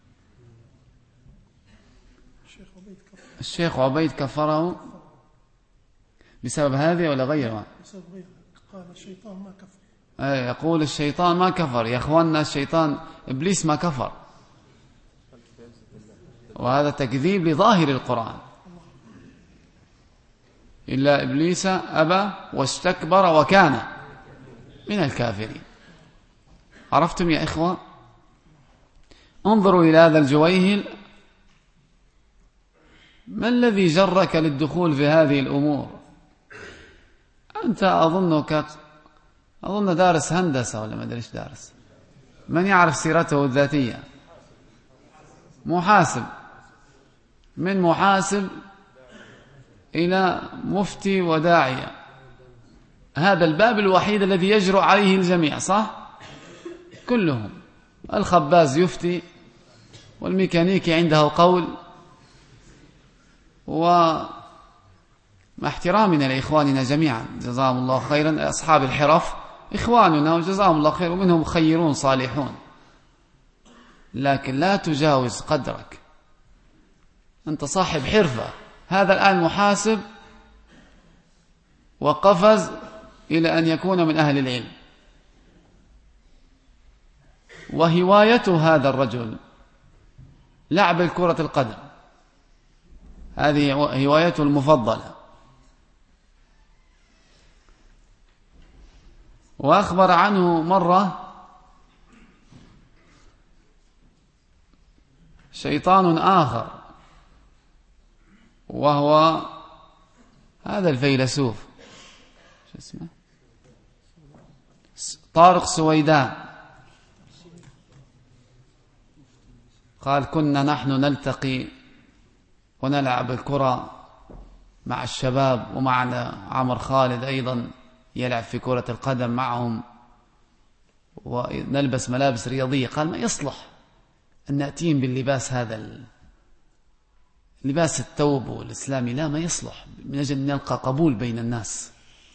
الشيخ عبيد كفره بسبب هذه ولا غيرها؟
بسبب غيرها. قال الشيطان ما كفر.
أي يقول الشيطان ما كفر. يا أخواننا الشيطان إبليس ما كفر، وهذا تكذيب لظاهر القرآن. إلا إبليس أبى واستكبر وكان من الكافرين. عرفتم يا إخوة؟ انظروا إلى هذا الجويهل، ما الذي جرك للدخول في هذه الأمور؟ أنت أظنك أظن دارس هندسة ولا ما أدري إيش دارس. من يعرف سيرته الذاتية؟ محاسب، من محاسب إلى مفتي وداعية. هذا الباب الوحيد الذي يجرؤ عليه الجميع، صح؟ كلهم. الخباز يفتي، والميكانيكي عنده قول. ومع احترامنا لإخواننا جميعا جزاهم الله خيرا، أصحاب الحرف إخواننا وجزاهم الله خير، ومنهم خيرون صالحون، لكن لا تجاوز قدرك. أنت صاحب حرفة، هذا الآن محاسب وقفز إلى أن يكون من أهل العلم. وهوايته هذا الرجل لعب الكرة القدم، هذه هوايته المفضلة. وأخبر عنه مرة شيطان آخر، وهو هذا الفيلسوف شو اسمه طارق سويدان. قال كنا نحن نلتقي ونلعب الكرة مع الشباب، ومعنا عمر خالد أيضا يلعب في كرة القدم معهم، ونلبس ملابس رياضية. قال ما يصلح أن نأتيهم باللباس هذا، لباس الثوب والإسلامي، لا ما يصلح، من أجل أن نلقى قبول بين الناس.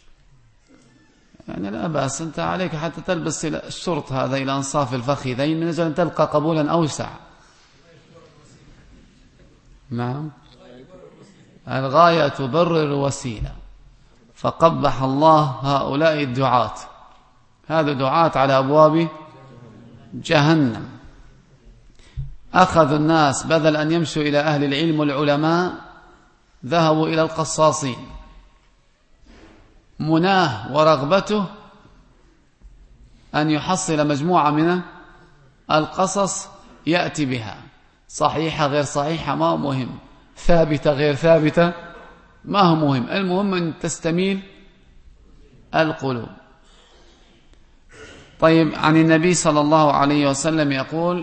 يعني لا بأس، أنت عليك حتى تلبس الشرط هذا إلى أنصاف الفخذين من أجل أن تلقى قبولا أوسع. نعم، الغاية تبرر الوسيلة. فقبح الله هؤلاء الدعاة، هذا دعاة على أبواب جهنم. أخذ الناس بدل أن يمشوا إلى أهل العلم والعلماء ذهبوا إلى القصاصين. مناه ورغبته أن يحصل مجموعة من القصص يأتي بها، صحيحة غير صحيحة ما هو مهم، ثابتة غير ثابتة ما هو مهم، المهم أن تستميل القلوب. طيب، عن النبي صلى الله عليه وسلم يقول: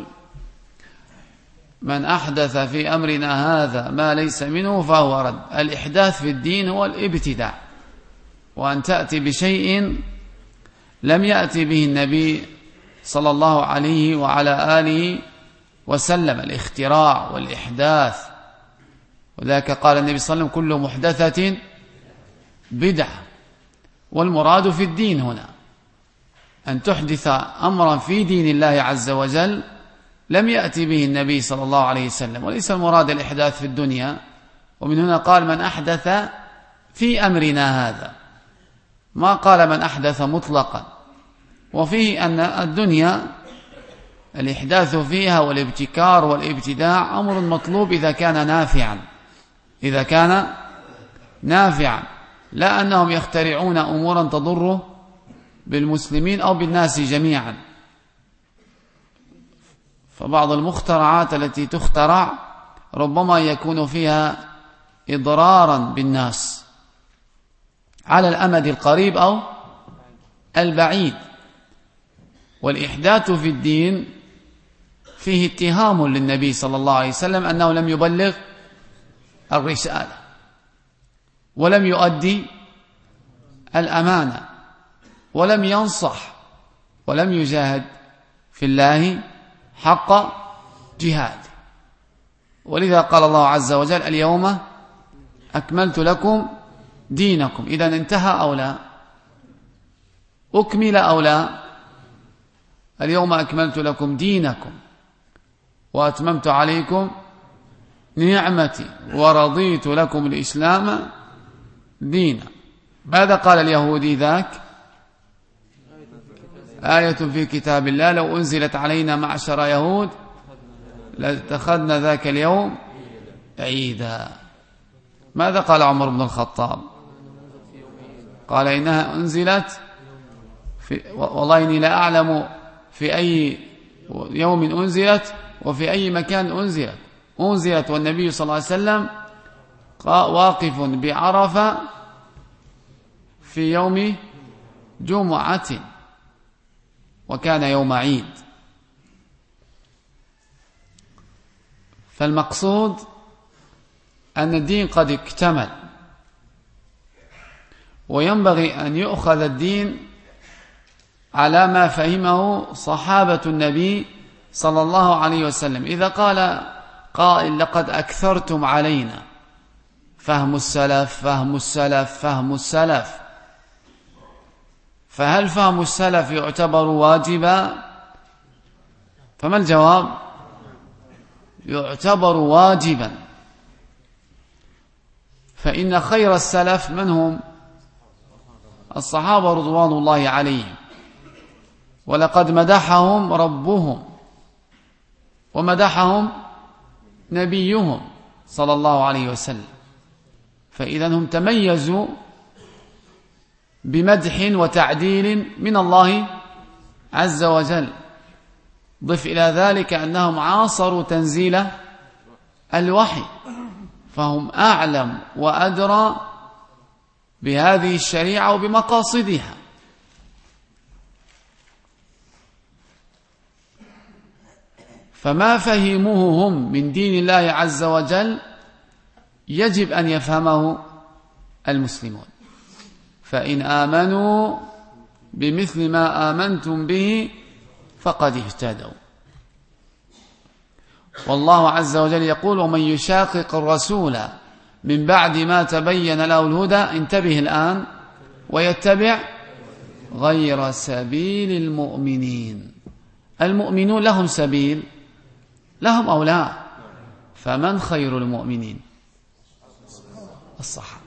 من أحدث في أمرنا هذا ما ليس منه فهو رد. الإحداث في الدين هو الابتداع، وأن تأتي بشيء لم يأتي به النبي صلى الله عليه وعلى آله وسلم، الاختراع والإحداث. وذلك قال النبي صلى الله عليه وسلم: كل محدثة بدعة. والمراد في الدين هنا أن تحدث أمرا في دين الله عز وجل لم يأتي به النبي صلى الله عليه وسلم، وليس المراد الإحداث في الدنيا. ومن هنا قال: من أحدث في أمرنا هذا، ما قال من أحدث مطلقا. وفيه أن الدنيا الإحداث فيها والابتكار والابتداع أمر مطلوب إذا كان نافعا، إذا كان نافعا، لا أنهم يخترعون أمورا تضر بالمسلمين أو بالناس جميعا. فبعض المخترعات التي تخترع ربما يكون فيها إضرارا بالناس على الأمد القريب أو البعيد. والإحداث في الدين فيه اتهام للنبي صلى الله عليه وسلم أنه لم يبلغ الرسالة ولم يؤدي الأمانة ولم ينصح ولم يجاهد في الله حق جهاد. ولذا قال الله عز وجل: اليوم أكملت لكم دينكم. إذن انتهى أو لا؟ أكمل أو لا؟ اليوم أكملت لكم دينكم وأتممت عليكم نعمتي ورضيت لكم الإسلام دينا. ماذا قال اليهودي ذاك؟ آية في كتاب الله لو أنزلت علينا معشر يهود لاتخذنا ذاك اليوم عيدا. ماذا قال عمر بن الخطاب؟ قال: إنها أنزلت في والله إني لا أعلم في أي يوم أنزلت وفي أي مكان أنزلت أنزلت والنبي صلى الله عليه وسلم واقف بعرفة في يوم جمعة وكان يوم عيد. فالمقصود أن الدين قد اكتمل، وينبغي أن يؤخذ الدين على ما فهمه صحابة النبي صلى الله عليه وسلم. إذا قال قائل: لقد أكثرتم علينا، فهم السلف فهم السلف فهم السلف، فهل فهم السلف يعتبر واجبا؟ فما الجواب؟ يعتبر واجبا. فإن خير السلف من هم؟ الصحابة رضوان الله عليهم، ولقد مدحهم ربهم ومدحهم نبيهم صلى الله عليه وسلم. فإذا هم تميزوا بمدح وتعديل من الله عز وجل. ضف إلى ذلك أنهم عاصروا تنزيل الوحي، فهم أعلم وأدرى بهذه الشريعة وبمقاصدها. فما فهموه هم من دين الله عز وجل يجب أن يفهمه المسلمون. فإن آمنوا بمثل ما آمنتم به فقد اهتدوا. والله عز وجل يقول: ومن يشاقق الرسول من بعد ما تبين له الهدى، انتبه الآن، ويتبع غير سبيل المؤمنين. المؤمنون لهم سبيل، لهم أو لا؟ فمن خير المؤمنين؟ الصحابة،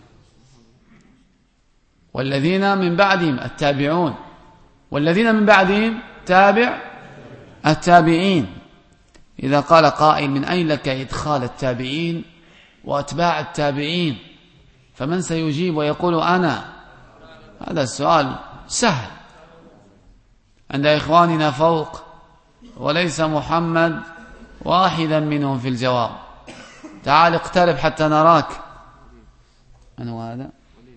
والذين من بعدهم التابعون، والذين من بعدهم تابع التابعين. إذا قال قائل: من أين لك إدخال التابعين وأتباع التابعين؟ فمن سيجيب ويقول أنا؟ هذا السؤال سهل. عند إخواننا فوق، وليس محمد واحدا منهم في الجواب. تعال اقترب حتى نراك. من هو هذا؟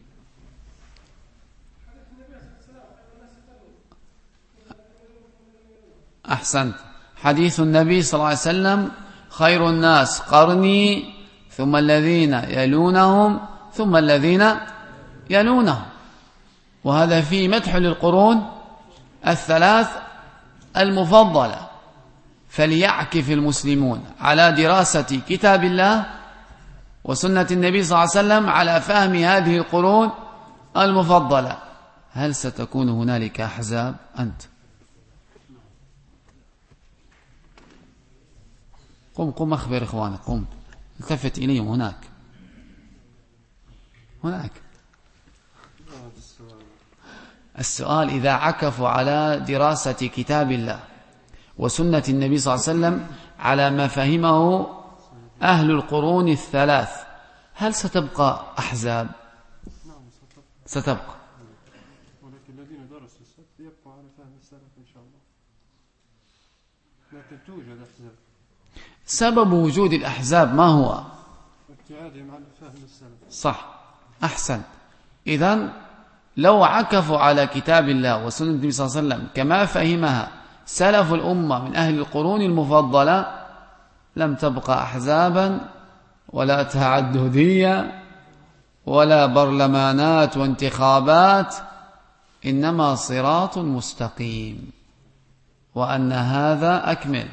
أحسنت. حديث النبي صلى الله عليه وسلم: خير الناس قرني ثم الذين يلونهم ثم الذين يلونهم. وهذا فيه مدح للقرون الثلاث المفضلة. فليعكف المسلمون على دراسة كتاب الله وسنة النبي صلى الله عليه وسلم على فهم هذه القرون المفضلة. هل ستكون هنالك أحزاب؟ أنت قم قم أخبر إخوانك، قم التفت إليهم. هناك هناك السؤال: إذا عكفوا على دراسة كتاب الله وسنة النبي صلى الله عليه وسلم على ما فهمه أهل القرون الثلاث، هل ستبقى أحزاب؟ ستبقى،
ولكن الذين درسوا السلف يبقوا على فهم السلف إن شاء الله، لكن توجد أحزاب.
سبب وجود الأحزاب ما هو؟
ابتعادهم عن فهم السلف.
صح، أحسن. إذن لو عكفوا على كتاب الله وسنة النبي صلى الله عليه وسلم كما فهمها سلف الأمة من أهل القرون المفضلة لم تبقى أحزابا ولا تعددية ولا برلمانات وانتخابات، إنما صراط مستقيم. وأن هذا أكمل: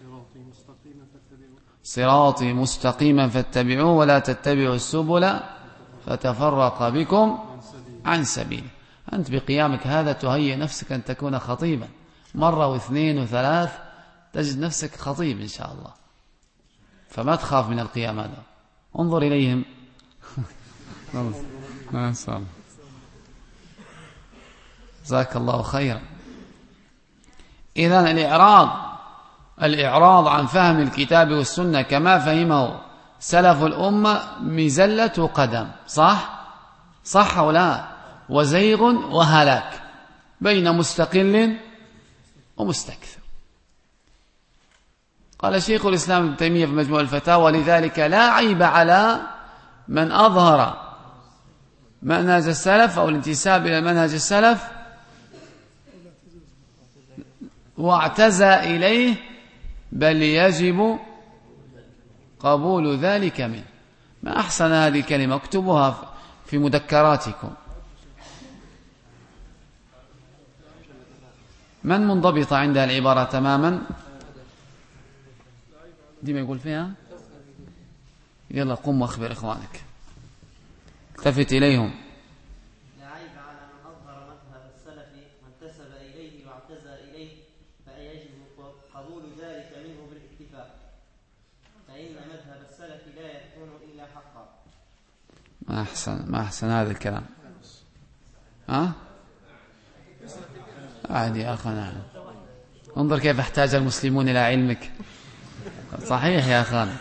صراطي مستقيما فاتبعوه ولا تتبعوا السبل فتفرق بكم عن سبيله. أنت بقيامك هذا تهيئ نفسك أن تكون خطيبا، مرة واثنين وثلاث تجد نفسك خطيب إن شاء الله. فما تخاف من القيام هذا. انظر إليهم. جزاك الله خيرا. إذن الإعراض الإعراض عن فهم الكتاب والسنة كما فهمه سلف الأمة مزلة قدم، صح؟ صح ولا؟ وزيغ وهلاك بين مستقل ومستكثر. قال شيخ الإسلام ابن تيمية في مجموع الفتاوى: لذلك لا عيب على من أظهر منهج السلف أو الانتساب إلى منهج السلف واعتزى إليه، بل يجب قبول ذلك منه. ما أحسن هذه الكلمة، اكتبوها في مذكراتكم. من منضبط عندها العبارة تماما؟ دي ما يقول فيها. يلا قم واخبر إخوانك، التفت إليهم.
لا عيب على من أظهر مذهب السلف وانتسب إليه واعتزى إليه، فيجب قبول ذلك منه بالاتفاق، فإن مذهب السلف لا يكون إلا حقا.
ما أحسن ما أحسن هذا الكلام. ها؟ عادي يا أخانا، انظر كيف احتاج المسلمون إلى علمك. صحيح يا أخانا.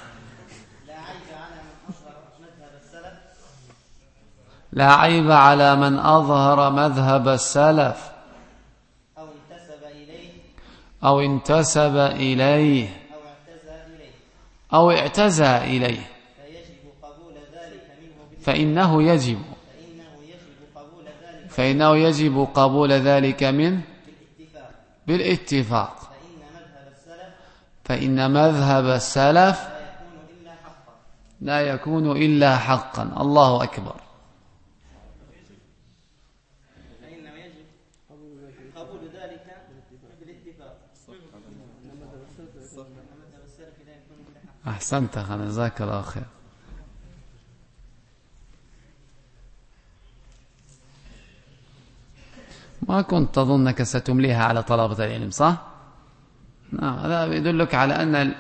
لا عيب على من أظهر مذهب السلف
أو انتسب إليه
أو انتسب إليه
أو اعتزى إليه
أو اعتزى إليه،
فيجب قبول ذلك منه
فإنه يجب
فإنه يجب قبول ذلك
فإنه يجب قبول ذلك منه
بالاتفاق،
بالاتفاق،
فإن مذهب السلف
فإن مذهب السلف
لا يكون إلا حقا.
لا يكون إلا حقا. الله أكبر.
فإنه يجب قبول ذلك بالاتفاق، مذهب السلف لا يكون إلا حقا.
أحسنت أخانا، جزاك الله خير. ما كنت تظنك ستمليها على طلبة العلم، صح؟ نعم، هذا يدلك على أن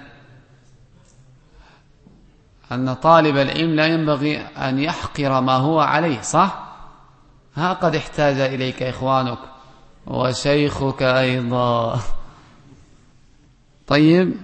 أن طالب العلم لا ينبغي أن يحقر ما هو عليه، صح؟ ها قد احتاج إليك إخوانك وشيخك أيضا. طيب،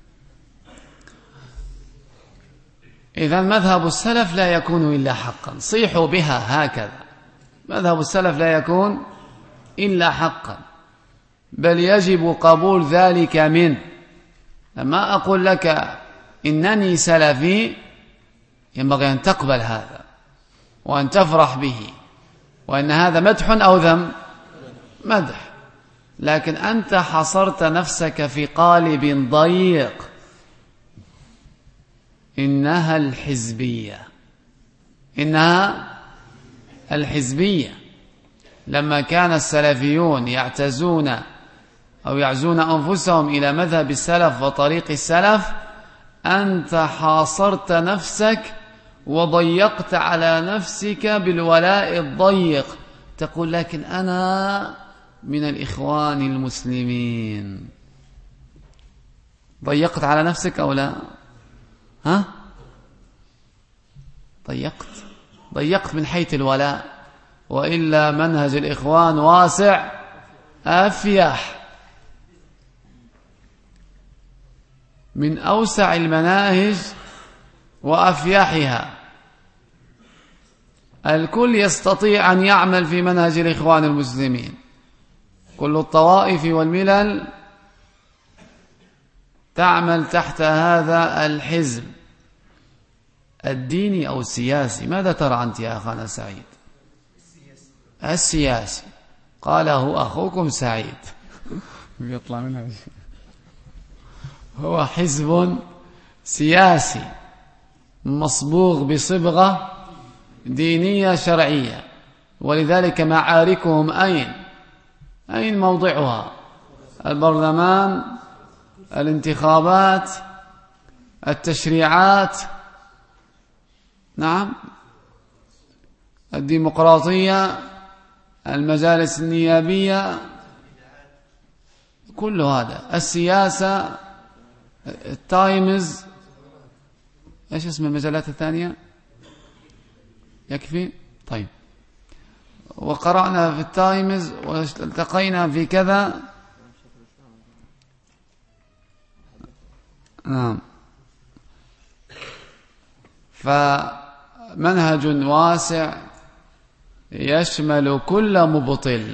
إذا مذهب السلف لا يكون إلا حقا. صيحوا بها هكذا: مذهب السلف لا يكون إلا حقا. بل يجب قبول ذلك منه. لما أقول لك إنني سلفي ينبغي أن تقبل هذا وأن تفرح به، وأن هذا مدح أو ذم؟ مدح. لكن أنت حصرت نفسك في قالب ضيق، إنها الحزبية، إنها الحزبية. لما كان السلفيون يعتزون أو يعزون أنفسهم إلى مذهب السلف وطريق السلف، أنت حاصرت نفسك وضيقت على نفسك بالولاء الضيق. تقول لكن أنا من الإخوان المسلمين. ضيقت على نفسك أو لا؟ ها؟ ضيقت ضيقت من حيث الولاء، وإلا منهج الإخوان واسع أفيح، من أوسع المناهج وأفيحها. الكل يستطيع أن يعمل في منهج الإخوان المسلمين، كل الطوائف والملل تعمل تحت هذا الحزب الديني أو السياسي. ماذا ترى أنت يا أخانا سعيد؟ السياسي. قاله أخوكم سعيد. يطلع منها هو حزب سياسي مصبوغ بصبغة دينية شرعية، ولذلك معاركهم أين؟ أين موضعها؟ البرلمان، الانتخابات، التشريعات، نعم، الديمقراطية، المجالس النيابية، كل هذا، السياسة، التايمز، ايش اسم المجلات الثانية؟ يكفي؟ طيب. وقرأنا في التايمز والتقينا في كذا. نعم. فمنهج واسع يشمل كل مبطل.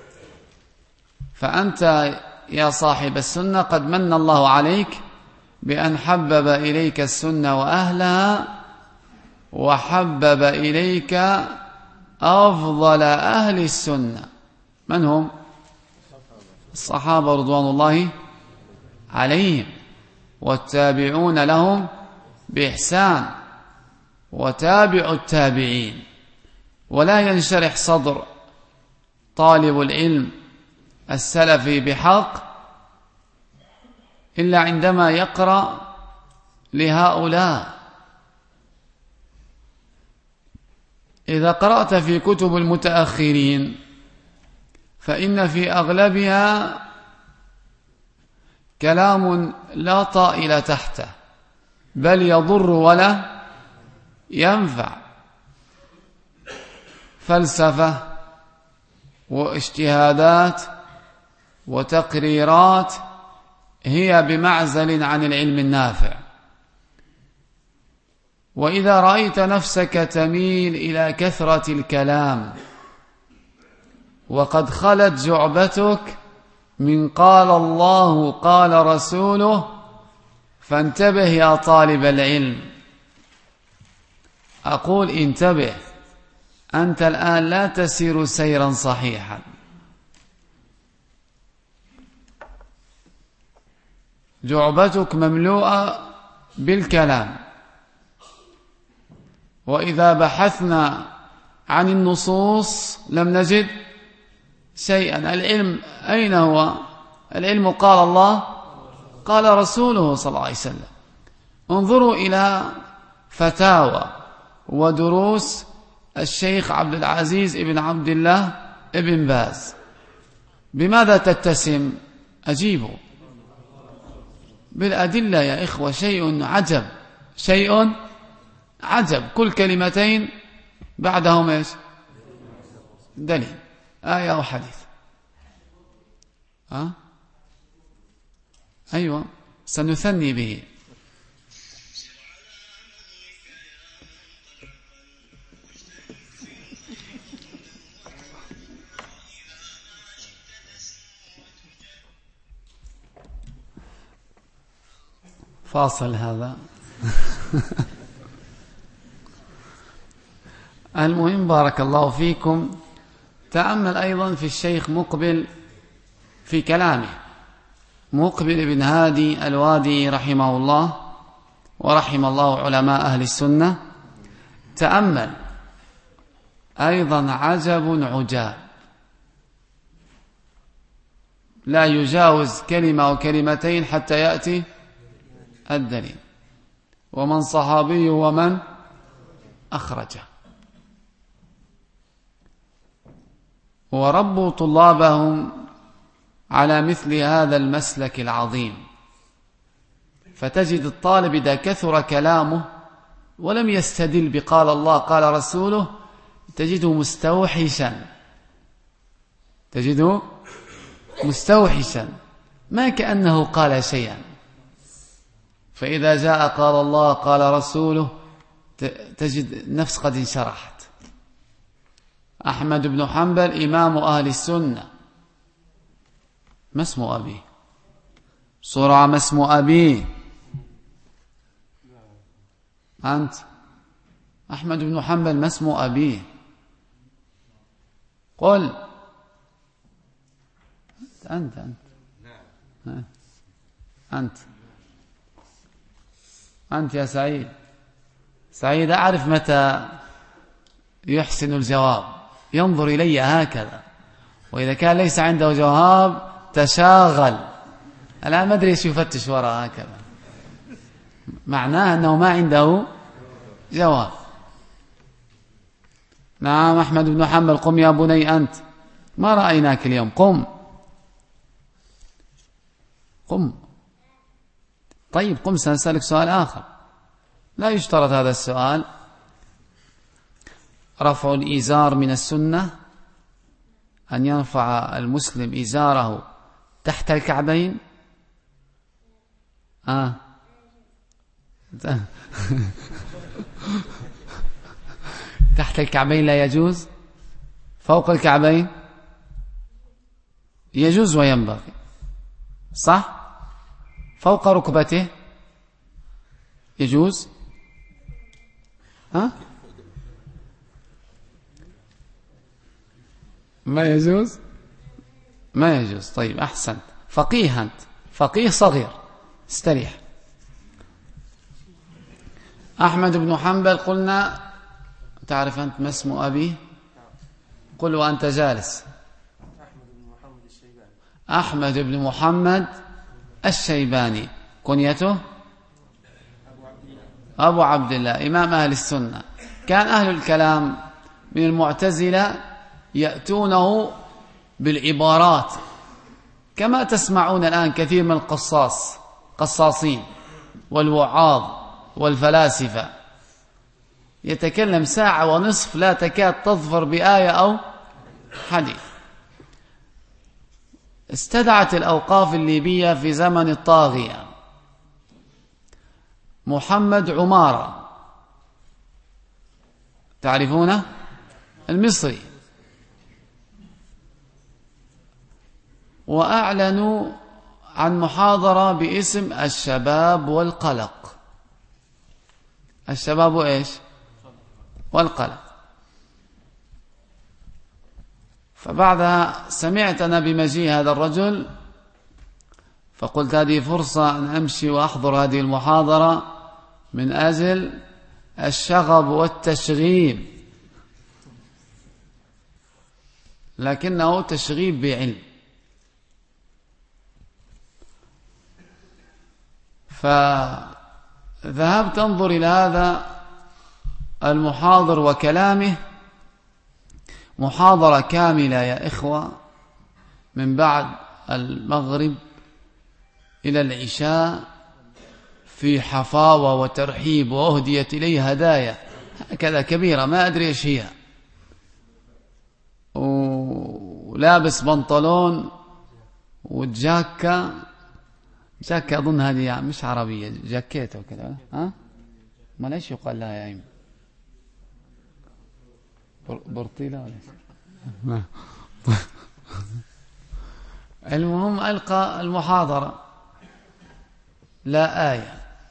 فأنت يا صاحب السنة قد من الله عليك بأن حبب إليك السنة وأهلها، وحبب إليك أفضل أهل السنة. من هم؟ الصحابة رضوان الله عليهم، والتابعون لهم بإحسان، وتابع التابعين. ولا ينشرح صدر طالب العلم السلفي بحق إلا عندما يقرأ لهؤلاء. إذا قرأت في كتب المتأخرين فإن في أغلبها كلام لا طائل تحته، بل يضر ولا ينفع. فلسفة واجتهادات وتقريرات هي بمعزل عن العلم النافع. وإذا رأيت نفسك تميل إلى كثرة الكلام وقد خلت جعبتك من قال الله قال رسوله، فانتبه يا طالب العلم. أقول انتبه، أنت الآن لا تسير سيرا صحيحا. جعبتك مملوءة بالكلام، وإذا بحثنا عن النصوص لم نجد شيئا. العلم أين هو؟ العلم قال الله قال رسوله صلى الله عليه وسلم. انظروا إلى فتاوى ودروس الشيخ عبد العزيز ابن عبد الله ابن باز. بماذا تتسم؟ أجيبوا. بالأدلة يا إخوة. شيء عجب، شيء عجب. كل كلمتين بعدهم إيش؟ دليل، آية أو حديث. ها؟ أيوة، سنثني به. فاصل هذا. المهم بارك الله فيكم. تأمل أيضا في الشيخ مقبل في كلامه، مقبل بن هادي الوادي رحمه الله ورحم الله علماء أهل السنة. تأمل أيضا عجب عجاب، لا يجاوز كلمة أو كلمتين حتى يأتي الدليل. ومن صحابي ومن أخرجه. وربوا طلابهم على مثل هذا المسلك العظيم، فتجد الطالب إذا كثر كلامه ولم يستدل بقال الله قال رسوله تجده مستوحشا، تجده مستوحشا ما كأنه قال شيئا. فإذا جاء قال الله قال رسوله تجد النفس قد انشرحت. أحمد بن حنبل إمام أهل السنة، ما اسم أبيه؟ صرع ما اسم أبيه؟ أنت أحمد بن حنبل ما اسم أبيه؟ قل أنت أنت أنت أنت, أنت يا سعيد. سعيد أعرف متى يحسن الجواب، ينظر إلي هكذا، وإذا كان ليس عنده جواب تشاغل. الآن ما أدري ايش يفتش وراء هكذا، معناه أنه ما عنده جواب. نعم أحمد بن حنبل قم يا بني أنت، ما رأيناك اليوم، قم قم. طيب قم، سنسألك سؤال آخر، لا يشترط هذا السؤال. رفع الإزار من السنة، أن يرفع المسلم إزاره تحت الكعبين. آه. تحت الكعبين لا يجوز، فوق الكعبين يجوز وينبغي، صح؟ فوق ركبته يجوز. ها؟ ما يجوز، ما يجوز. طيب أحسنت، فقيه أنت، فقيه صغير، استريح. أحمد بن حنبل قلنا، تعرف أنت ما اسم أبيه؟ قل وأنت جالس. أحمد بن محمد الشيباني، كنيته أبو عبد الله، إمام أهل السنة. كان أهل الكلام من المعتزلة يأتونه بالعبارات كما تسمعون الآن كثير من القصاص قصاصين والوعاظ والفلاسفة، يتكلم ساعة ونصف لا تكاد تظفر بآية أو حديث. استدعت الأوقاف الليبية في زمن الطاغية محمد عمارة، تعرفونه؟ المصري، وأعلنوا عن محاضرة باسم الشباب والقلق. الشباب وإيش؟ والقلق. فبعدها سمعت أنا بمجيء هذا الرجل، فقلت هذه فرصة أن أمشي وأحضر هذه المحاضرة من أجل الشغب والتشغيب، لكنه تشغيب بعلم. فذهبت أنظر إلى هذا المحاضر وكلامه، محاضرة كاملة يا إخوة، من بعد المغرب إلى العشاء، في حفاوة وترحيب، وأهديت إليه هدايا هكذا كبيرة ما أدري إيش هي، ولابس بنطلون وجاكة، جاكة أظن هذه يعني مش عربية، جاكيت وكذا، ها ما ليش يقال لها يا عم برطيلة ولا المهم ألقى المحاضرة، لا آية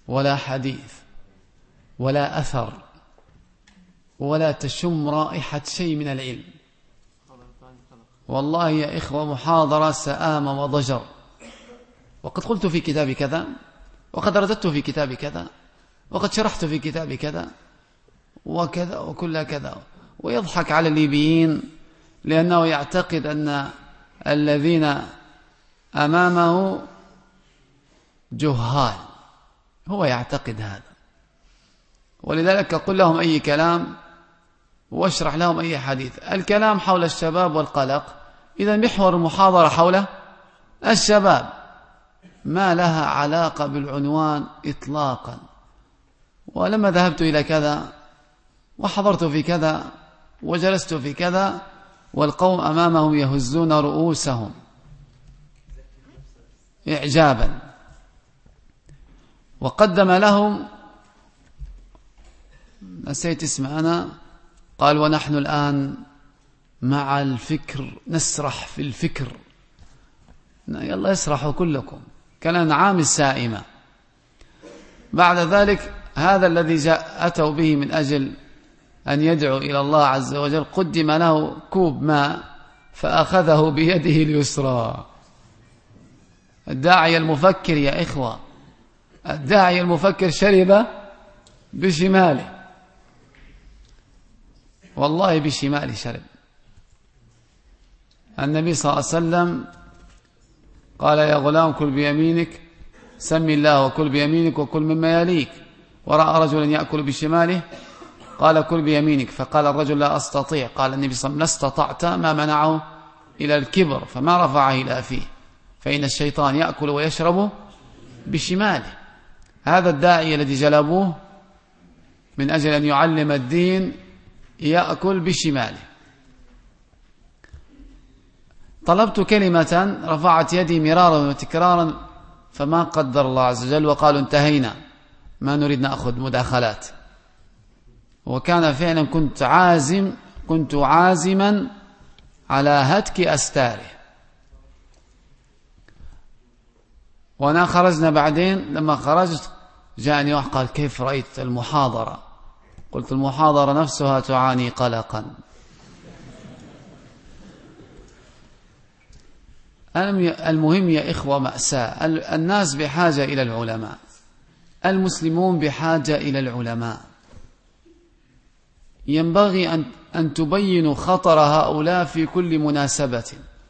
ولا حديث ولا أثر ولا تشم رائحة شيء من العلم. والله يا إخوة محاضرة سآمة وضجر، وقد قلت في كتاب كذا، وقد رددت في كتاب كذا، وقد شرحت في كتاب كذا وكذا وكل كذا. ويضحك على الليبيين لأنه يعتقد أن الذين أمامه جهال، هو يعتقد هذا. ولذلك قل لهم أي كلام واشرح لهم أي حديث. الكلام حول الشباب والقلق، إذا محور المحاضرة حول الشباب، ما لها علاقة بالعنوان إطلاقا. ولما ذهبت إلى كذا وحضرت في كذا وجلست في كذا والقوم أمامهم يهزون رؤوسهم إعجابا، وقدم لهم نسيت اسم أنا، قال ونحن الآن مع الفكر نسرح في الفكر. يلا اسرحوا كلكم كالأنعام السائمة. بعد ذلك هذا الذي جاء أتوا به من أجل أن يدعو إلى الله عز وجل قدم له كوب ماء فأخذه بيده اليسرى. الداعي المفكر يا إخوة، الداعي المفكر شرب بشماله، والله بشماله شرب. النبي صلى الله عليه وسلم قال يا غلام كل بيمينك، سم الله وكل بيمينك وكل مما يليك. ورأى رجلا يأكل بشماله قال كل بيمينك، فقال الرجل لا أستطيع. قال النبي صلى الله عليه وسلم لا استطعت ما منعه إلى الكبر فما رفعه إلى فيه، فإن الشيطان يأكل ويشرب بشماله. هذا الداعي الذي جلبوه من أجل أن يعلم الدين يأكل بشماله. طلبت كلمة رفعت يدي مرارا وتكرارا فما قدر الله عز وجل، وقالوا انتهينا ما نريد نأخذ مداخلات. وكان فعلا كنت عازم كنت عازما على هتك أستاره. وأنا خرجنا بعدين، لما خرجت جاءني واحد قال كيف رأيت المحاضرة؟ قلت المحاضرة نفسها تعاني قلقا. المهم يا إخوة مأساة، الناس بحاجة إلى العلماء، المسلمون بحاجة إلى العلماء. ينبغي أن أن تبينوا خطر هؤلاء في كل مناسبة.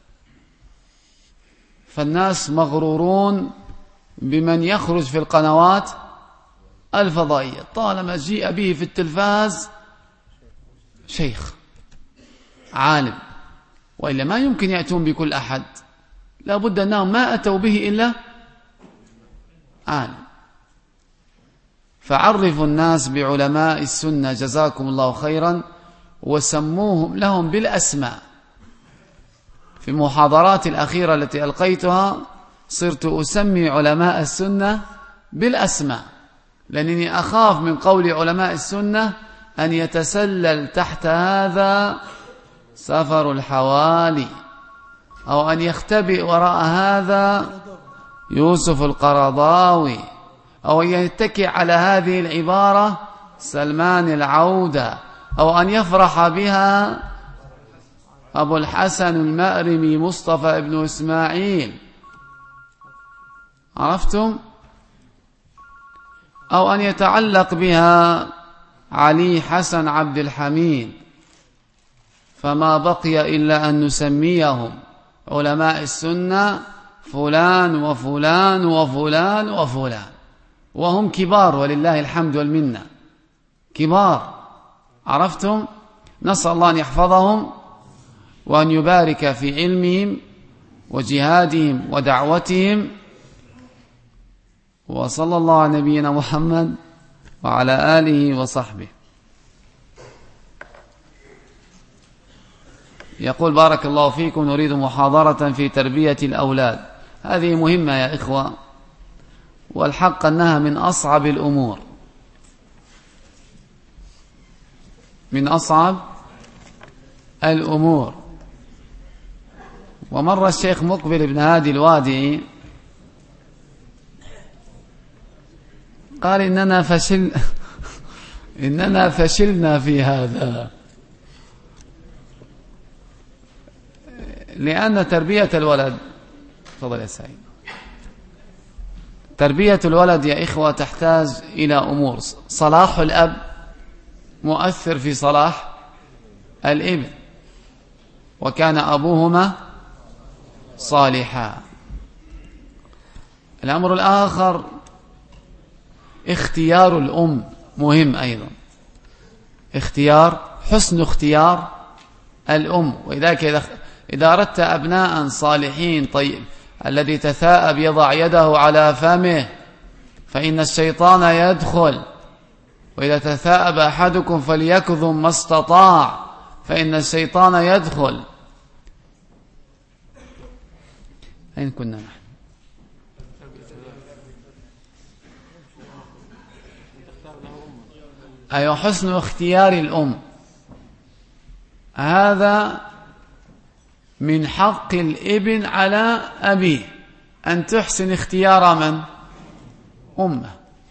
فالناس مغرورون بمن يخرج في القنوات الفضائية، طالما جيء به في التلفاز شيخ عالم، وإلا ما يمكن يأتون بكل أحد، لا بد أنهم ما أتوا به إلا عالم. فعرفوا الناس بعلماء السنة جزاكم الله خيرا، وسموهم لهم بالأسماء. في المحاضرات الأخيرة التي ألقيتها صرت أسمي علماء السنة بالأسماء، لأنني أخاف من قول علماء السنة أن يتسلل تحت هذا سفر الحوالي، أو أن يختبئ وراء هذا يوسف القرضاوي، أو أن يتكئ على هذه العبارة سلمان العودة، أو أن يفرح بها أبو الحسن المأرمي مصطفى ابن إسماعيل، عرفتم؟ أو أن يتعلق بها علي حسن عبد الحميد. فما بقي إلا أن نسميهم علماء السنة فلان وفلان وفلان وفلان، وهم كبار ولله الحمد والمنة، كبار، عرفتم؟ نسأل الله أن يحفظهم وأن يبارك في علمهم وجهادهم ودعوتهم. وصلى الله على نبينا محمد وعلى آله وصحبه. يقول بارك الله فيكم، نريد محاضرة في تربية الأولاد. هذه مهمة يا إخوة، والحق أنها من أصعب الأمور، من أصعب الأمور. ومر الشيخ مقبل بن هادي الوادعي قال إننا فشل إننا فشلنا في هذا، لأن تربية الولد، تفضل يا سعيد، تربية الولد يا إخوة تحتاج إلى أمور. صلاح الأب مؤثر في صلاح الابن، وكان أبوهما صالحا. الأمر الآخر اختيار الأم مهم أيضا، اختيار حسن اختيار الأم. وإذاك إذا أردت أبناء صالحين طيب، الذي تثاءب يضع يده على فمه فإن الشيطان يدخل، وإذا تثاءب أحدكم فليكظم ما استطاع فإن الشيطان يدخل. أين كنا نحن؟ أي حسن اختيار الأم، هذا من حق الابن على أبيه، أن تحسن اختيار من؟ أمه.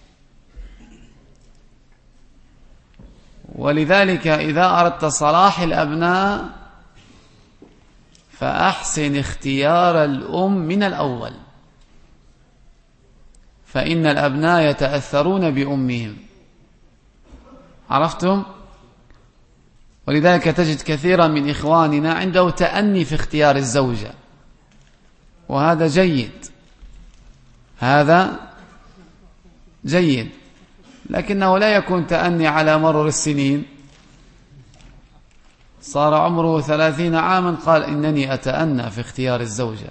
ولذلك إذا أردت صلاح الأبناء فأحسن اختيار الأم من الأول، فإن الأبناء يتأثرون بأمهم، عرفتم؟ ولذلك تجد كثيرا من إخواننا عنده تأني في اختيار الزوجة، وهذا جيد، هذا جيد، لكنه لا يكون تأني على مرور السنين. صار عمره ثلاثين عاما قال إنني أتأنى في اختيار الزوجة،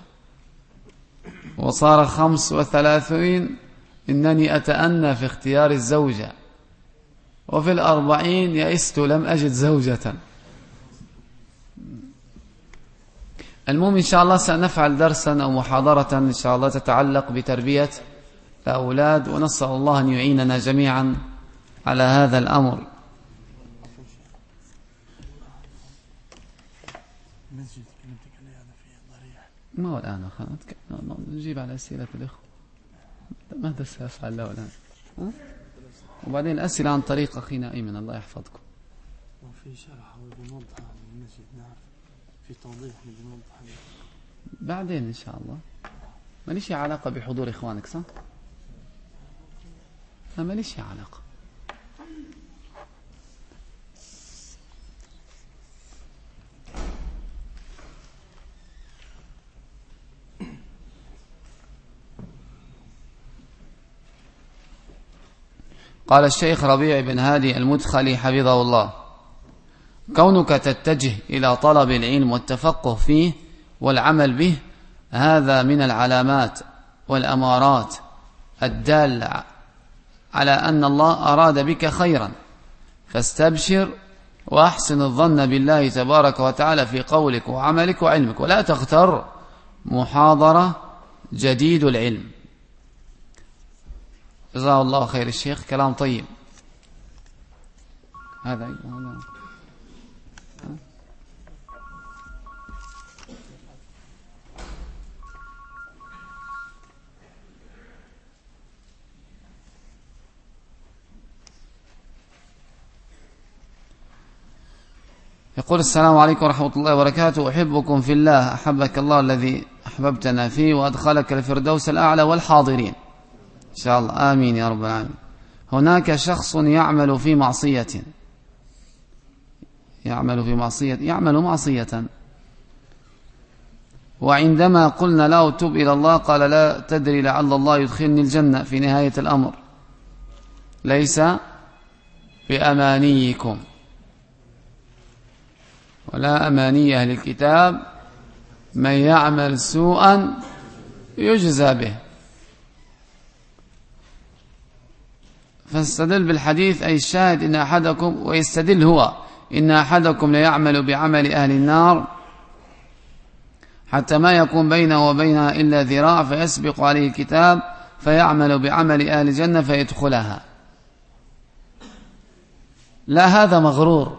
وصار خمس وثلاثين إنني أتأنى في اختيار الزوجة، وفي الأربعين يئست لم أجد زوجة. المهم إن شاء الله سنفعل درسا أو محاضرة إن شاء الله تتعلق بتربية الأولاد، ونسأل الله أن يعيننا جميعا على هذا الأمر. ما هو الآن نجيب على أسئلة الإخوة، ماذا سأفعل له الآن؟ ها؟ وبعدين الأسئلة عن طريق أخينا أيمن الله يحفظكم.
وفي شرح وبنوضح المسجد، نعرف في توضيح بنوضح
بعدين إن شاء الله. ما ليش علاقة بحضور إخوانك صح؟ ما ليش علاقة. قال الشيخ ربيع بن هادي المدخلي حفظه الله: كونك تتجه إلى طلب العلم والتفقه فيه والعمل به، هذا من العلامات والأمارات الدالة على أن الله أراد بك خيرا، فاستبشر وأحسن الظن بالله تبارك وتعالى في قولك وعملك وعلمك، ولا تغتر محاضرة جديد العلم. جزاه الله خير الشيخ، كلام طيب هذا. هذا يقول: السلام عليكم ورحمة الله وبركاته، أحبكم في الله، أحبك الله الذي أحببتنا فيه وأدخلك الفردوس الأعلى والحاضرين إن شاء الله، آمين يا رب العالمين. هناك شخص يعمل في معصية يعمل في معصية يعمل معصية وعندما قلنا له تب إلى الله قال لا تدري لعل الله يدخلني الجنة في نهاية الأمر، ليس بأمانيكم ولا أماني أهل الكتاب، من يعمل سوءا يجزى به. فاستدل بالحديث أي الشاهد إن أحدكم، ويستدل هو إن أحدكم ليعمل بعمل أهل النار حتى ما يكون بينه وبينها إلا ذراع فيسبق عليه الكتاب فيعمل بعمل أهل الجنة فيدخلها. لا، هذا مغرور،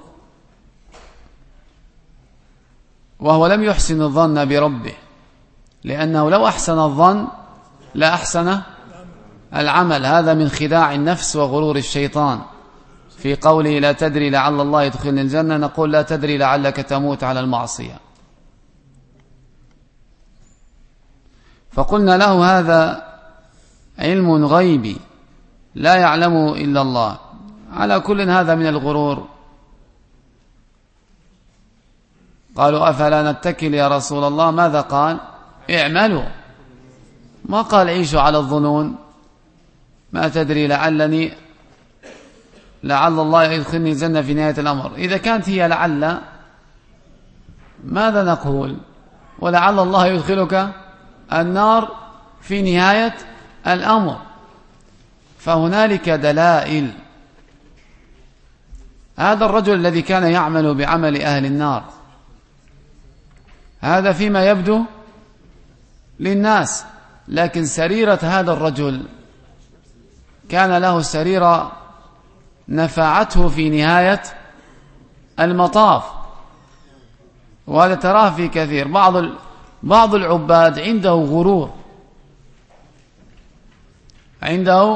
وهو لم يحسن الظن بربه، لأنه لو أحسن الظن لا أحسن العمل، هذا من خداع النفس وغرور الشيطان. في قوله لا تدري لعل الله يدخلني الجنة، نقول لا تدري لعلك تموت على المعصية. فقلنا له هذا علم غيبي لا يعلمه إلا الله. على كل هذا من الغرور. قالوا أفلا نتكل يا رسول الله؟ ماذا قال؟ اعملوا، ما قال عيشوا على الظنون. ما تدري لعلني لعل الله يدخلني الجنة في نهاية الأمر. إذا كانت هي لعل، ماذا نقول؟ ولعل الله يدخلك النار في نهاية الأمر. فهنالك دلائل. هذا الرجل الذي كان يعمل بعمل أهل النار، هذا فيما يبدو للناس، لكن سريرة هذا الرجل كان له سريرة نفعته في نهاية المطاف. وهذا تراه في كثير. بعض بعض العباد عنده غرور، عنده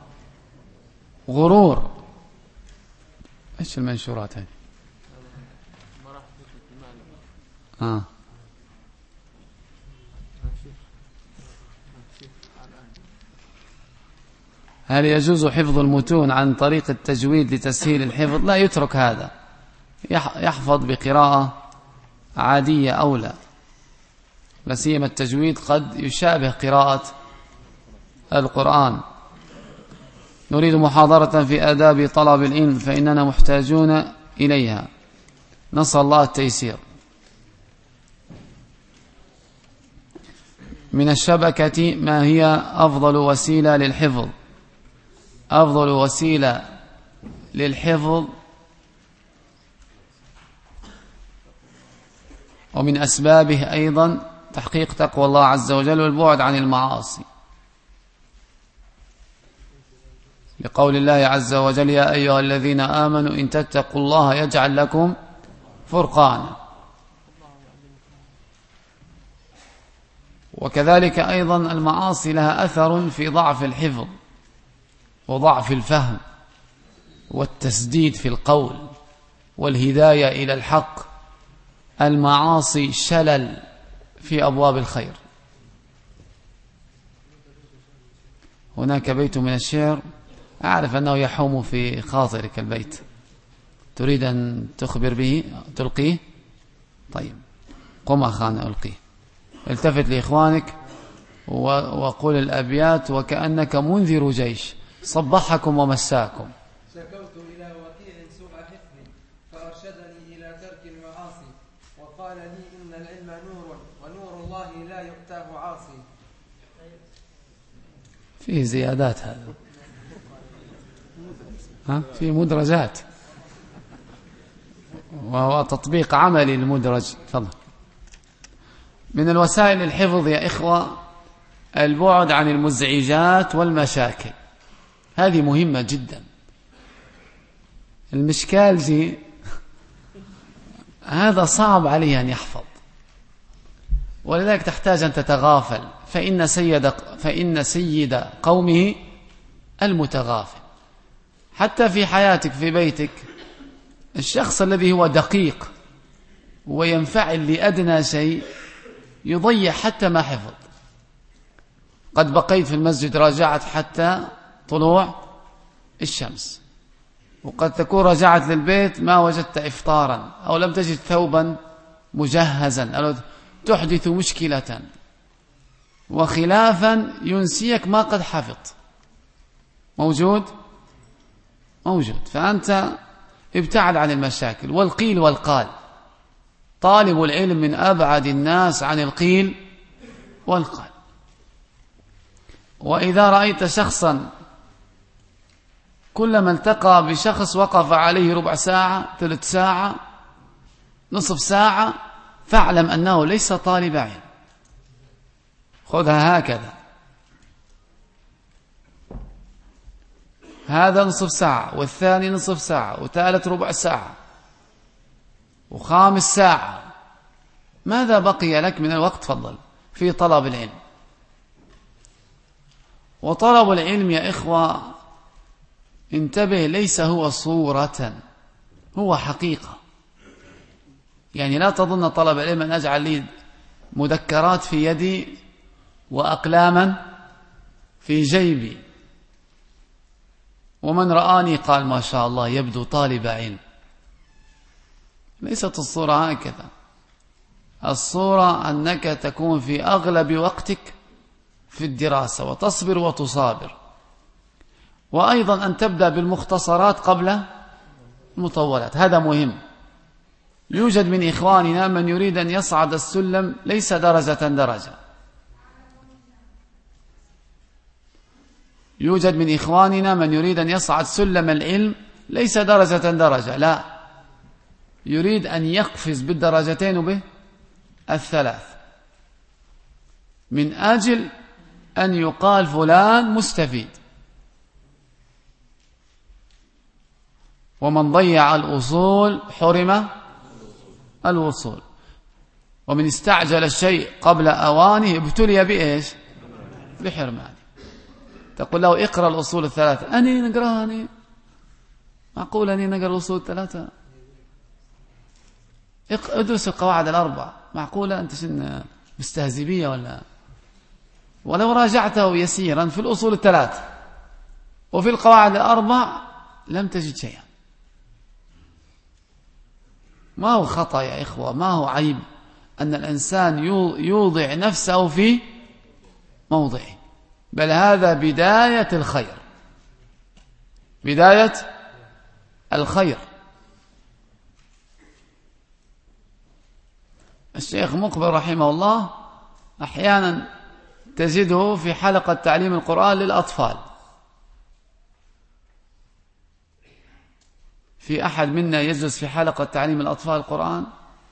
غرور. ايش المنشورات هذه؟ آه. هل يجوز حفظ المتون عن طريق التجويد لتسهيل الحفظ؟ لا، يترك هذا، يحفظ بقراءة عادية أولى، لا سيما التجويد قد يشابه قراءة القرآن. نريد محاضرة في آداب طلب العلم فإننا محتاجون إليها، نسأل الله التيسير. من الشبكة ما هي أفضل وسيلة للحفظ؟ أفضل وسيلة للحفظ ومن أسبابه أيضا تحقيق تقوى الله عز وجل والبعد عن المعاصي، لقول الله عز وجل يا أيها الذين آمنوا إن تتقوا الله يجعل لكم فرقانا. وكذلك أيضا المعاصي لها أثر في ضعف الحفظ وضعف الفهم والتسديد في القول والهداية إلى الحق. المعاصي شلل في أبواب الخير. هناك بيت من الشعر أعرف أنه يحوم في خاطرك البيت، تريد أن تخبر به تلقيه؟ طيب قم أخانا ألقيه. التفت لإخوانك وقل الأبيات وكأنك منذر جيش صبحكم ومساكم.
شكوت إلى وكيع سوء حفظي فأرشدني إلى ترك المعاصي، وقال لي إن العلم نور ونور الله لا يؤتاه عاصي.
فيه زيادات هذا، ها في مدرجات وهو تطبيق عملي للمدرج. تفضل. من الوسائل الحفظ يا إخوة البعد عن المزعجات والمشاكل، هذه مهمة جدا. المشكالجي هذا صعب عليه أن يحفظ، ولذلك تحتاج أن تتغافل، فإن سيد, فإن سيد قومه المتغافل. حتى في حياتك في بيتك الشخص الذي هو دقيق وينفعل لأدنى شيء يضيع حتى ما حفظ. قد بقيت في المسجد راجعت حتى طلوع الشمس، وقد تكون رجعت للبيت ما وجدت إفطارا أو لم تجد ثوبا مجهزا أو تحدث مشكلة وخلافا ينسيك ما قد حفظت. موجود موجود فأنت ابتعد عن المشاكل والقيل والقال. طالب العلم من أبعد الناس عن القيل والقال. وإذا رأيت شخصا كلما التقى بشخص وقف عليه ربع ساعة ثلث ساعة نصف ساعة فاعلم أنه ليس طالب علم. خذها هكذا، هذا نصف ساعة والثاني نصف ساعة وثالث ربع ساعة وخامس ساعة. ماذا بقي لك من الوقت؟ تفضل في طلب العلم. وطلب العلم يا إخوة انتبه ليس هو صورة، هو حقيقة. يعني لا تظن طلب العلم أن أجعل لي مذكرات في يدي وأقلاما في جيبي ومن رآني قال ما شاء الله يبدو طالب علم. ليست الصورة هكذا. الصورة أنك تكون في أغلب وقتك في الدراسة وتصبر وتصابر، وأيضا أن تبدأ بالمختصرات قبل المطولات. هذا مهم. يوجد من إخواننا من يريد أن يصعد السلم ليس درجة درجة، يوجد من إخواننا من يريد أن يصعد سلم العلم ليس درجة درجة، لا، يريد أن يقفز بالدرجتين وبه الثلاث من أجل أن يقال فلان مستفيد. ومن ضيع الأصول حرم الوصول، ومن استعجل الشيء قبل أوانه ابتلي بإيش؟ بحرمانه. تقول له اقرأ الأصول الثلاثة، أني نقرأها أني معقول أني نقرأ الأصول الثلاثة؟ ادرس القواعد الأربع، معقولة أنت شن مستهزبية ولا؟ ولو راجعته يسيرا في الأصول الثلاث وفي القواعد الأربع لم تجد شيئا. ما هو خطأ يا إخوة، ما هو عيب أن الإنسان يوضع نفسه في موضعه، بل هذا بداية الخير، بداية الخير. الشيخ مقبل رحمه الله أحيانا تجده في حلقة تعليم القرآن للأطفال. في أحد منا يجلس في حلقة تعليم الأطفال القرآن؟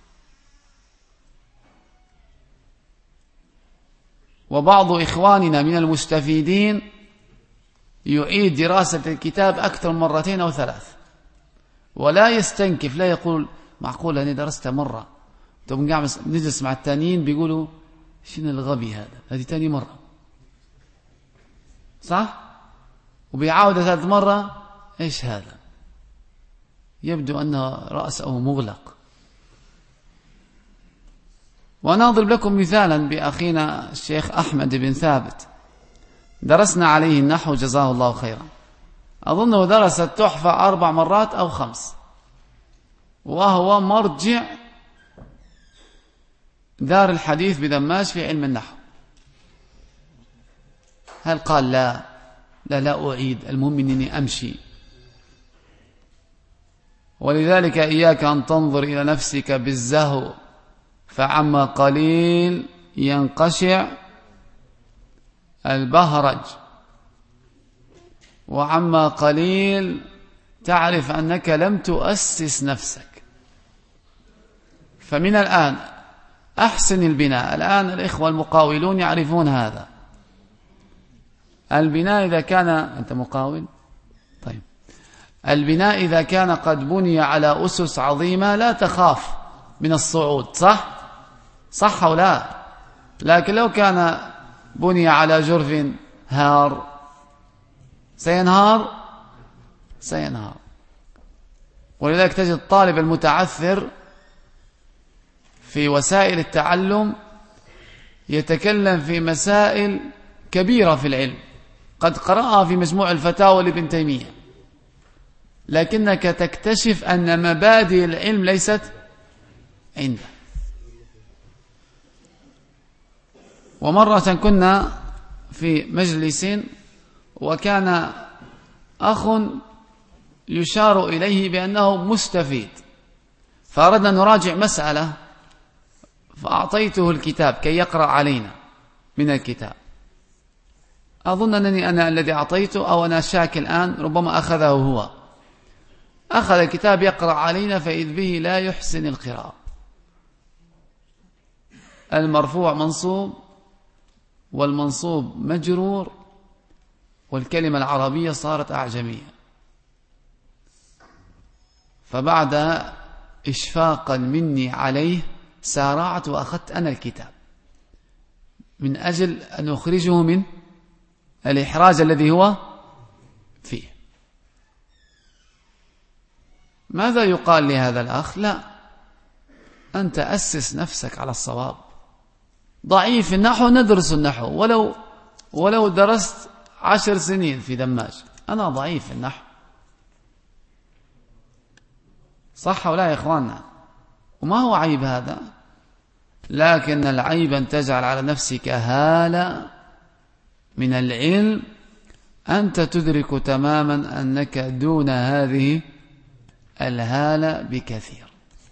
وبعض إخواننا من المستفيدين يعيد دراسة الكتاب أكثر من مرتين أو ثلاث ولا يستنكف، لا يقول معقول أني درست مرة. طب نجلس مع التانيين بيقولوا شنو الغبي هذا، هذه تاني مرة، صح؟ وبيعاود ثالث مرة، إيش هذا؟ يبدو أن رأسه مغلق. وأنا أضرب لكم مثالا بأخينا الشيخ أحمد بن ثابت، درسنا عليه النحو جزاه الله خيرا، أظنه درس التحفة أربع مرات أو خمس، وهو مرجع دار الحديث بدماش في علم النحو. هل قال لا لا لا أعيد، المهم أنني أمشي؟ ولذلك إياك أن تنظر إلى نفسك بالزهو، فعما قليل ينقشع البهرج، وعما قليل تعرف أنك لم تؤسس نفسك. فمن الآن أحسن البناء. الآن الإخوة المقاولون يعرفون هذا. البناء إذا كان أنت مقاول، طيب، البناء إذا كان قد بني على أسس عظيمة لا تخاف من الصعود، صح؟ صح أو لا؟ لكن لو كان بني على جرف هار سينهار سينهار. ولذلك تجد الطالب المتعثر في وسائل التعلم يتكلم في مسائل كبيرة في العلم قد قرأها في مجموع الفتاوى لابن تيمية، لكنك تكتشف أن مبادئ العلم ليست عنده. ومرة كنا في مجلس وكان أخ يشار إليه بأنه مستفيد، فأردنا نراجع مسألة، فأعطيته الكتاب كي يقرأ علينا من الكتاب. أظن أنني أنا الذي أعطيته أو أنا شاك الآن، ربما أخذه هو. أخذ الكتاب يقرأ علينا فإذ به لا يحسن القراءة، المرفوع منصوب والمنصوب مجرور والكلمة العربية صارت أعجمية. فبعد إشفاقا مني عليه سارعت وأخذت أنا الكتاب من أجل أن أخرجه من الإحراج الذي هو فيه. ماذا يقال لهذا الأخ؟ لا، أنت أسس نفسك على الصواب. ضعيف النحو ندرس النحو، ولو ولو درست عشر سنين في دماج. أنا ضعيف النحو، صح ولا يا إخواننا؟ وما هو عيب هذا، لكن العيب أن تجعل على نفسك هالة من العلم أنت تدرك تماما أنك دون هذه الهالة بكثير.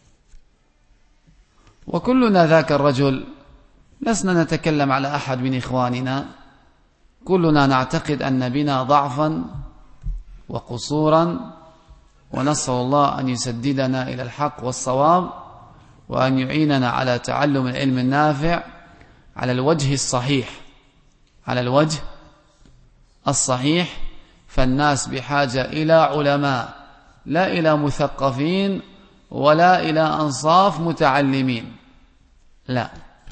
وكلنا ذاك الرجل، لسنا نتكلم على أحد من إخواننا، كلنا نعتقد أن بنا ضعفا وقصورا، ونسأل الله أن يسددنا إلى الحق والصواب، وأن يعيننا على تعلم العلم النافع على الوجه الصحيح، على الوجه الصحيح. فالناس بحاجة إلى علماء، لا إلى مثقفين ولا إلى أنصاف متعلمين. لا،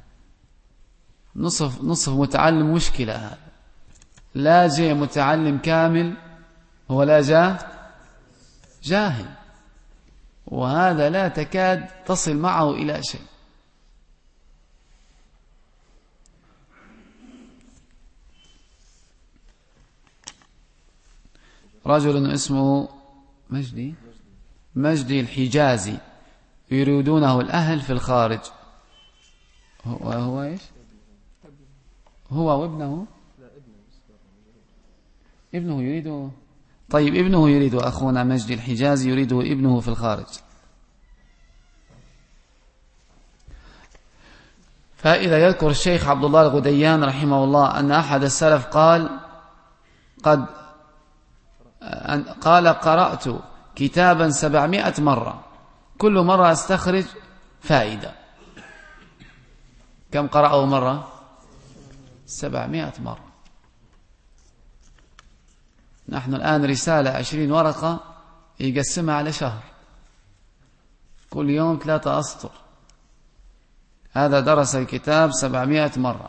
نصف نصف متعلم مشكلة هذا. لا جاء متعلم كامل ولا جاء جاهل، وهذا لا تكاد تصل معه إلى شيء. رجل اسمه مجدي مجدي الحجازي، يريدونه الأهل في الخارج. هو, هو إيش؟ هو وابنه ابنه يريده. طيب ابنه يريد، أخونا مجدي الحجازي يريده ابنه في الخارج. فإذا يذكر الشيخ عبد الله الغديان رحمه الله أن أحد السلف قال قد قال قرأت كتابا سبعمائة مرة، كل مرة أستخرج فائدة. كم قرأه مرة؟ سبعمائة مرة. نحن الآن رسالة عشرين ورقة يقسمها على شهر، كل يوم ثلاثة أسطر. هذا درس الكتاب سبعمائة مرة.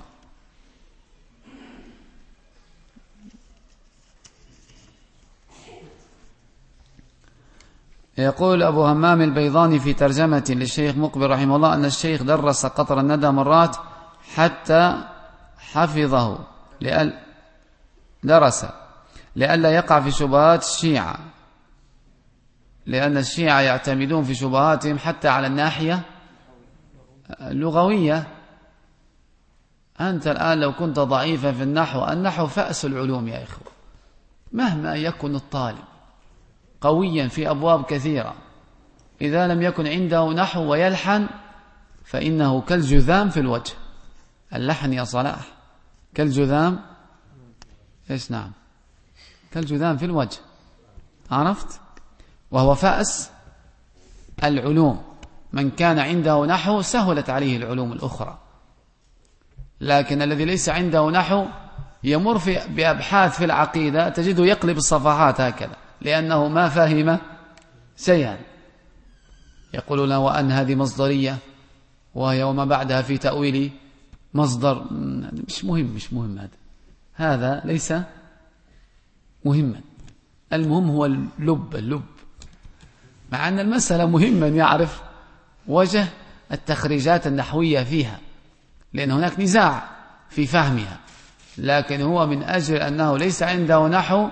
يقول أبو همام البيضاني في ترجمة للشيخ مقبل رحمه الله أن الشيخ درس قطر الندى مرات حتى حفظه، لأل درس لئلا يقع في شبهات الشيعة، لأن الشيعة يعتمدون في شبهاتهم حتى على الناحية اللغوية. أنت الآن لو كنت ضعيفا في النحو، النحو فأس العلوم يا إخوة، مهما يكن الطالب قويا في أبواب كثيرة، إذا لم يكن عنده نحو ويلحن فإنه كالجذام في الوجه. اللحن يا صلاح كالجذام، إيش؟ نعم، كالجذام في الوجه، عرفت؟ وهو فأس العلوم. من كان عنده نحو سهلت عليه العلوم الأخرى، لكن الذي ليس عنده نحو يمر في بأبحاث في العقيدة تجده يقلب الصفحات هكذا، لأنه ما فهم شيئا. يقولون وأن هذه مصدرية وهي وما بعدها في تأويل مصدر. مش مهم مش مهم هذا هذا ليس مهما. المهم هو اللب اللب مع أن المسألة مهمة يعرف وجه التخريجات النحوية فيها، لأن هناك نزاع في فهمها، لكن هو من أجل أنه ليس عنده نحو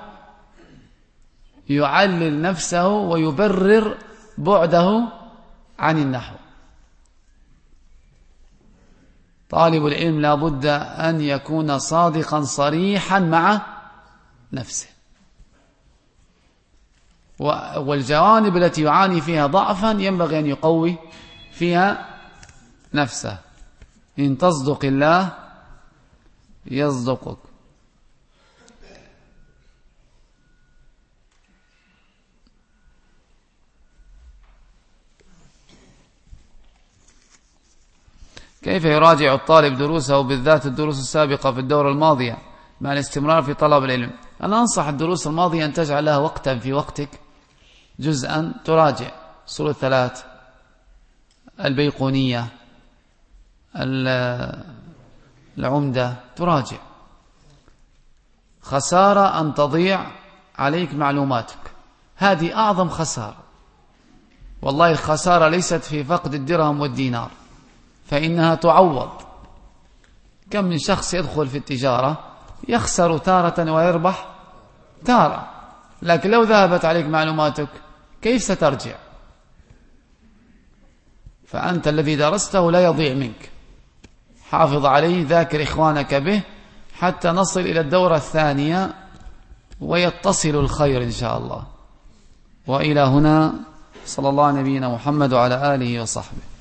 يعلل نفسه ويبرر بعده عن النحو. طالب العلم لا بد أن يكون صادقا صريحا مع نفسه، والجوانب التي يعاني فيها ضعفا ينبغي أن يقوي فيها نفسه. إن تصدق الله يصدقك. كيف يراجع الطالب دروسه بالذات الدروس السابقة في الدورة الماضية مع الاستمرار في طلب العلم؟ أنا أنصح الدروس الماضية أن تجعل لها وقتا في وقتك، جزءا تراجع صورة الثلاث، البيقونية، العمدة، تراجع خسارة أن تضيع عليك معلوماتك، هذه أعظم خسارة. والله الخسارة ليست في فقد الدرهم والدينار، فإنها تعوض. كم من شخص يدخل في التجارة يخسر تارة ويربح تارة، لكن لو ذهبت عليك معلوماتك كيف سترجع؟ فأنت الذي درسته لا يضيع منك، حافظ عليه، ذاكر إخوانك به حتى نصل إلى الدورة الثانية ويتصل الخير إن شاء الله. وإلى هنا، صلى الله على نبينا محمد وعلى آله وصحبه.